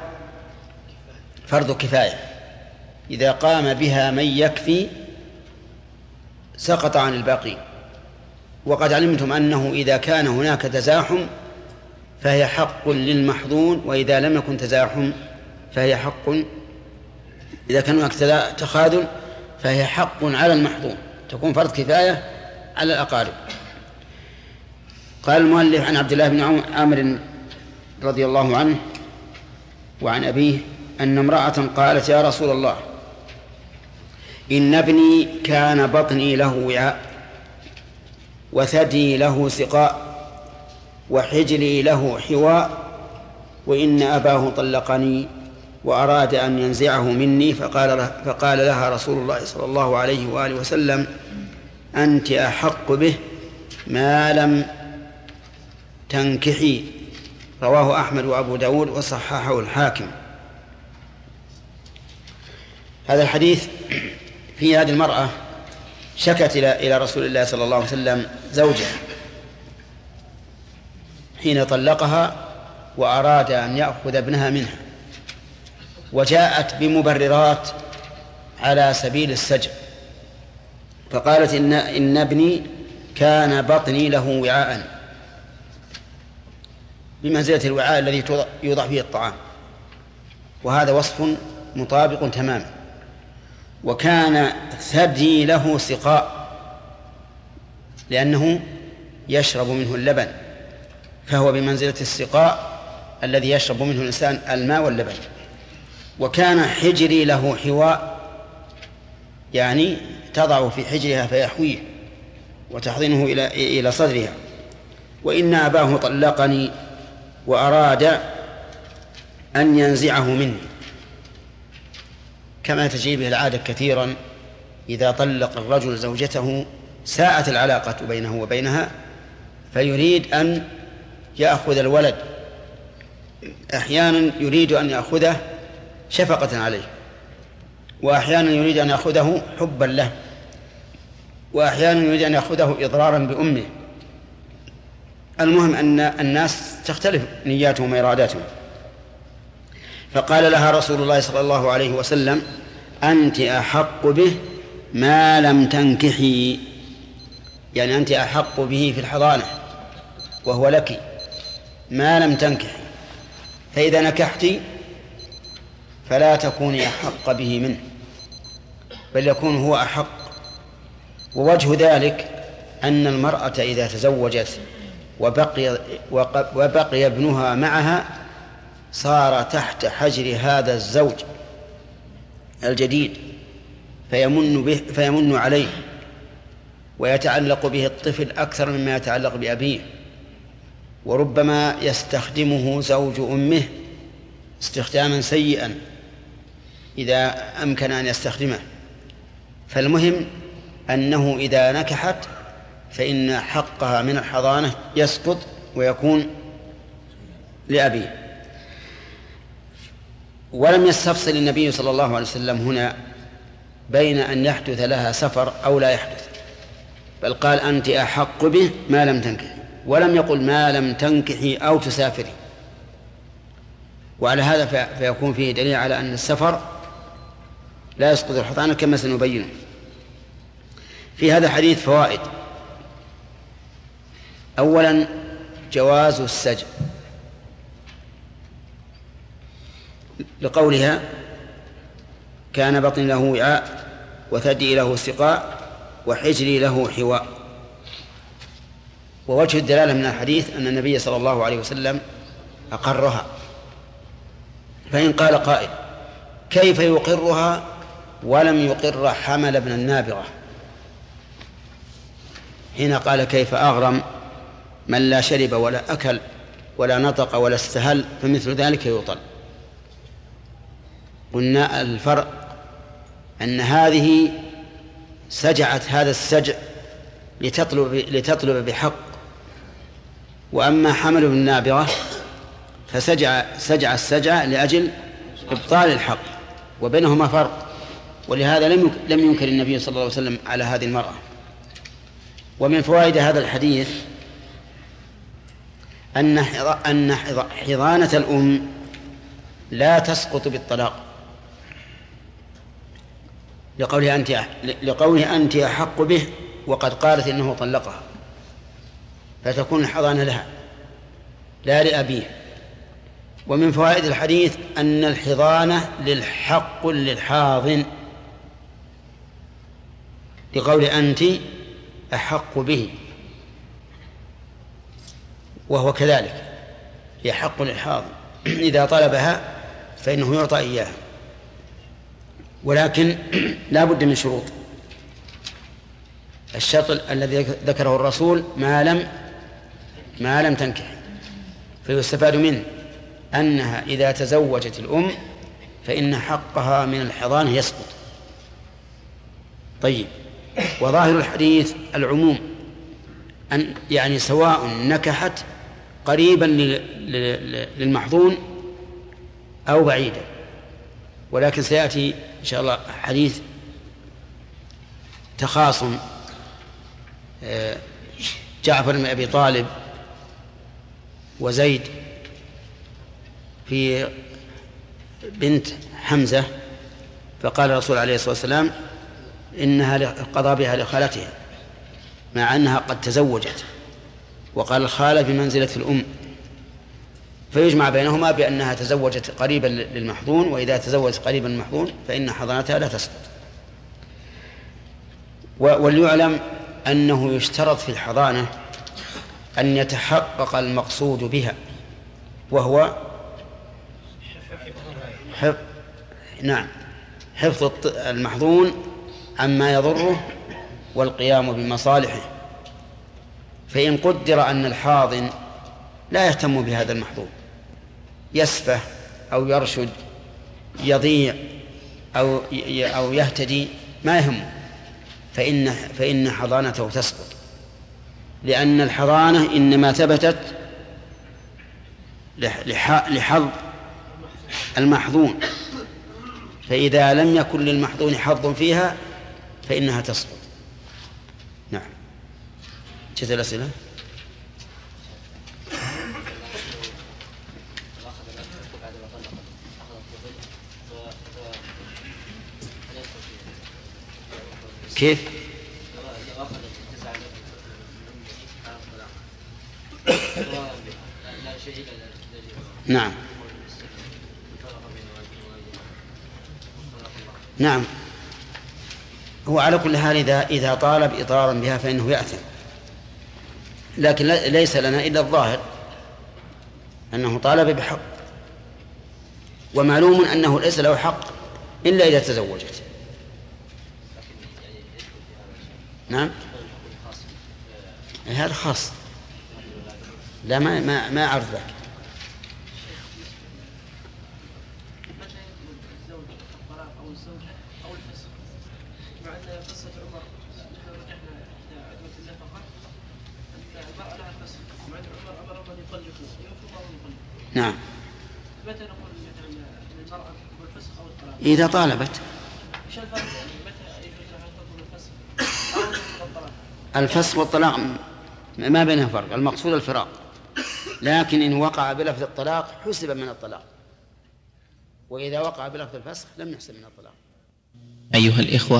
فرض كفاية، إذا قام بها من يكفي سقط عن الباقين. وقد علمتم أنه إذا كان هناك تزاحم فهي حق للمحظون، وإذا لم يكن تزاحم فهي حق، إذا كان هناك تخاذل فهي حق على المحظون، تكون فرض كفاية على الأقارب. قال المؤلف: عن عبد الله بن عامر رضي الله عنه وعن أبيه أن امرأة قالت: يا رسول الله، إن ابني كان بطني له وعاء، وثدي له سقاء، وحجري له حواء، وإن أباه طلقني وأراد أن ينزعه مني، فقال لها رسول الله صلى الله عليه وآله وسلم: أنت أحق به ما لم تنكحي. رواه أحمد وأبو داود وصححه الحاكم. هذا الحديث في هذه المرأة شكت إلى رسول الله صلى الله عليه وسلم زوجها حين طلقها وأراد أن يأخذ ابنها منها، وجاءت بمبررات على سبيل السجع، فقالت: إن ابني كان بطني له وعاء، بمنزلة الوعاء الذي يوضع فيه الطعام، وهذا وصف مطابق تماما. وكان ثدي له سقاء، لأنه يشرب منه اللبن، فهو بمنزلة السقاء الذي يشرب منه الإنسان الماء واللبن. وكان حجري له حواء، يعني تضع في حجرها فيحويه وتحضنه إلى صدرها. وإن أباه طلقني وأراد أن ينزعه مني، كما تجي به العادة كثيرا، إذا طلق الرجل زوجته ساءت العلاقة بينه وبينها فيريد أن يأخذ الولد، أحيانا يريد أن يأخذه شفقة عليه، وأحيانا يريد أن يأخذه حبا له، وأحيانا يريد أن يأخذه إضرارا بأمه. المهم أن الناس تختلف نياتهم وإراداتهم. فقال لها رسول الله صلى الله عليه وسلم: أنت أحق به ما لم تنكحي، يعني أنت أحق به في الحضانة وهو لك ما لم تنكحي، فإذا نكحت فلا تكوني أحق به منه، بل يكون هو أحق. ووجه ذلك أن المرأة إذا تزوجت وبقي ابنها معها صار تحت حجر هذا الزوج الجديد، فيمن عليه ويتعلق به الطفل أكثر مما يتعلق بأبيه، وربما يستخدمه زوج أمه استخداما سيئا إذا أمكن أن يستخدمه. فالمهم أنه إذا نكحت فإن حقها من الحضانة يسقط ويكون لأبيه. ولم يستفصل النبي صلى الله عليه وسلم هنا بين أن يحدث لها سفر أو لا يحدث، بل قال أنت أحق به ما لم تنكحي، ولم يقل ما لم تنكحي أو تسافري. وعلى هذا فيكون فيه دليل على أن السفر لا يسقط الحضانة كما سنبينه. في هذا الحديث فوائد. أولا جواز السجع لقولها كان بطني له وعاء وثدي له سقاء وحجري له حواء. ووجه الدلالة من الحديث أن النبي صلى الله عليه وسلم أقرها. فإن قال قائل كيف يقرها ولم يقر حمل ابن النابغة، حين قال كيف أغرم من لا شرب ولا أكل ولا نطق ولا استهل فمثل ذلك يطل. قلنا الفرق أن هذه سجعت هذا السجع لتطلب بحق، وأما حمل ابن النابغة فسجع السجع لأجل إبطال الحق، وبينهما فرق. ولهذا لم ينكر النبي صلى الله عليه وسلم على هذه المرأة. ومن فوائد هذا الحديث أن حضانة الأم لا تسقط بالطلاق، لقوله أنت أحق به، وقد قالت إنه طلقها، فتكون الحضانة لها لا لأبيه. ومن فوائد الحديث أن الحضانة للحق للحاضن، لقول أنت أحق به، وهو كذلك هي حق للحاضن إذا طلبها فإنه يعطى إياها، ولكن لا بد من شروط. الشرط الذي ذكره الرسول ما لم تنكح، فيستفاد منه أنها إذا تزوجت الأم فإن حقها من الحضانة يسقط. طيب، وظاهر الحديث العموم، أن يعني سواء نكحت قريبا للمحظون أو بعيدا. ولكن سيأتي إن شاء الله حديث تخاصم جعفر بن أبي طالب وزيد في بنت حمزة، فقال الرسول عليه الصلاة والسلام إنها قضى بها لخالتها مع أنها قد تزوجت، وقال الخالة بمنزلة الأم، فيجمع بينهما بأنها تزوجت قريبا للمحظون، وإذا تزوجت قريبا للمحظون فإن حضانتها لا تسقط. وليعلم أنه يشترط في الحضانة أن يتحقق المقصود بها، وهو حفظ المحظون عما يضره والقيام بمصالحه. فإن قدر أن الحاضن لا يهتم بهذا المحظون، يسفه أو يرشد، يضيع أو يهتدي، ما يهمه، فإن حضانته تسقط، لأن الحضانة إنما ثبتت لحظ المحظون، فإذا لم يكن للمحظون حظ فيها فإنها تسقط. نعم. جزء الأسئلة. كيف؟ نعم نعم. هو على كل حال إذا طالب إضرارا بها فإنه يأثم، لكن ليس لنا إلا الظاهر أنه طالب بحق، ومعلوم أنه ليس له حق إلا إذا تزوجت. نعم، هذا خاص، لا ما أعرف ذلك. نعم، إذا طالبت ايش الفرق يعني متى يجوز له حكم الفسخ او الطلاق؟ الفسخ والطلاق ما بينها فرق، المقصود الفراق، لكن إن وقع بلفظ الطلاق حسب من الطلاق، وإذا وقع بلفظ الفسخ لم يحسب من الطلاق. أيها الإخوة،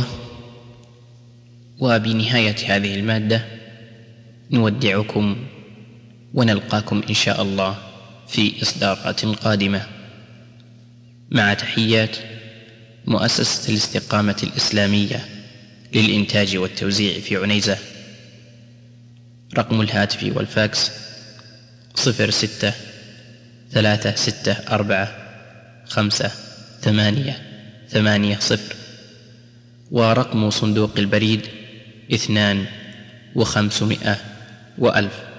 وبنهاية هذه المادة نودعكم ونلقاكم إن شاء الله في إصدارات قادمة، مع تحيات مؤسسة الاستقامة الإسلامية للإنتاج والتوزيع في عنيزة. رقم الهاتف والفاكس 06-364-5-8-8-0، ورقم صندوق البريد 2 و500 و1000.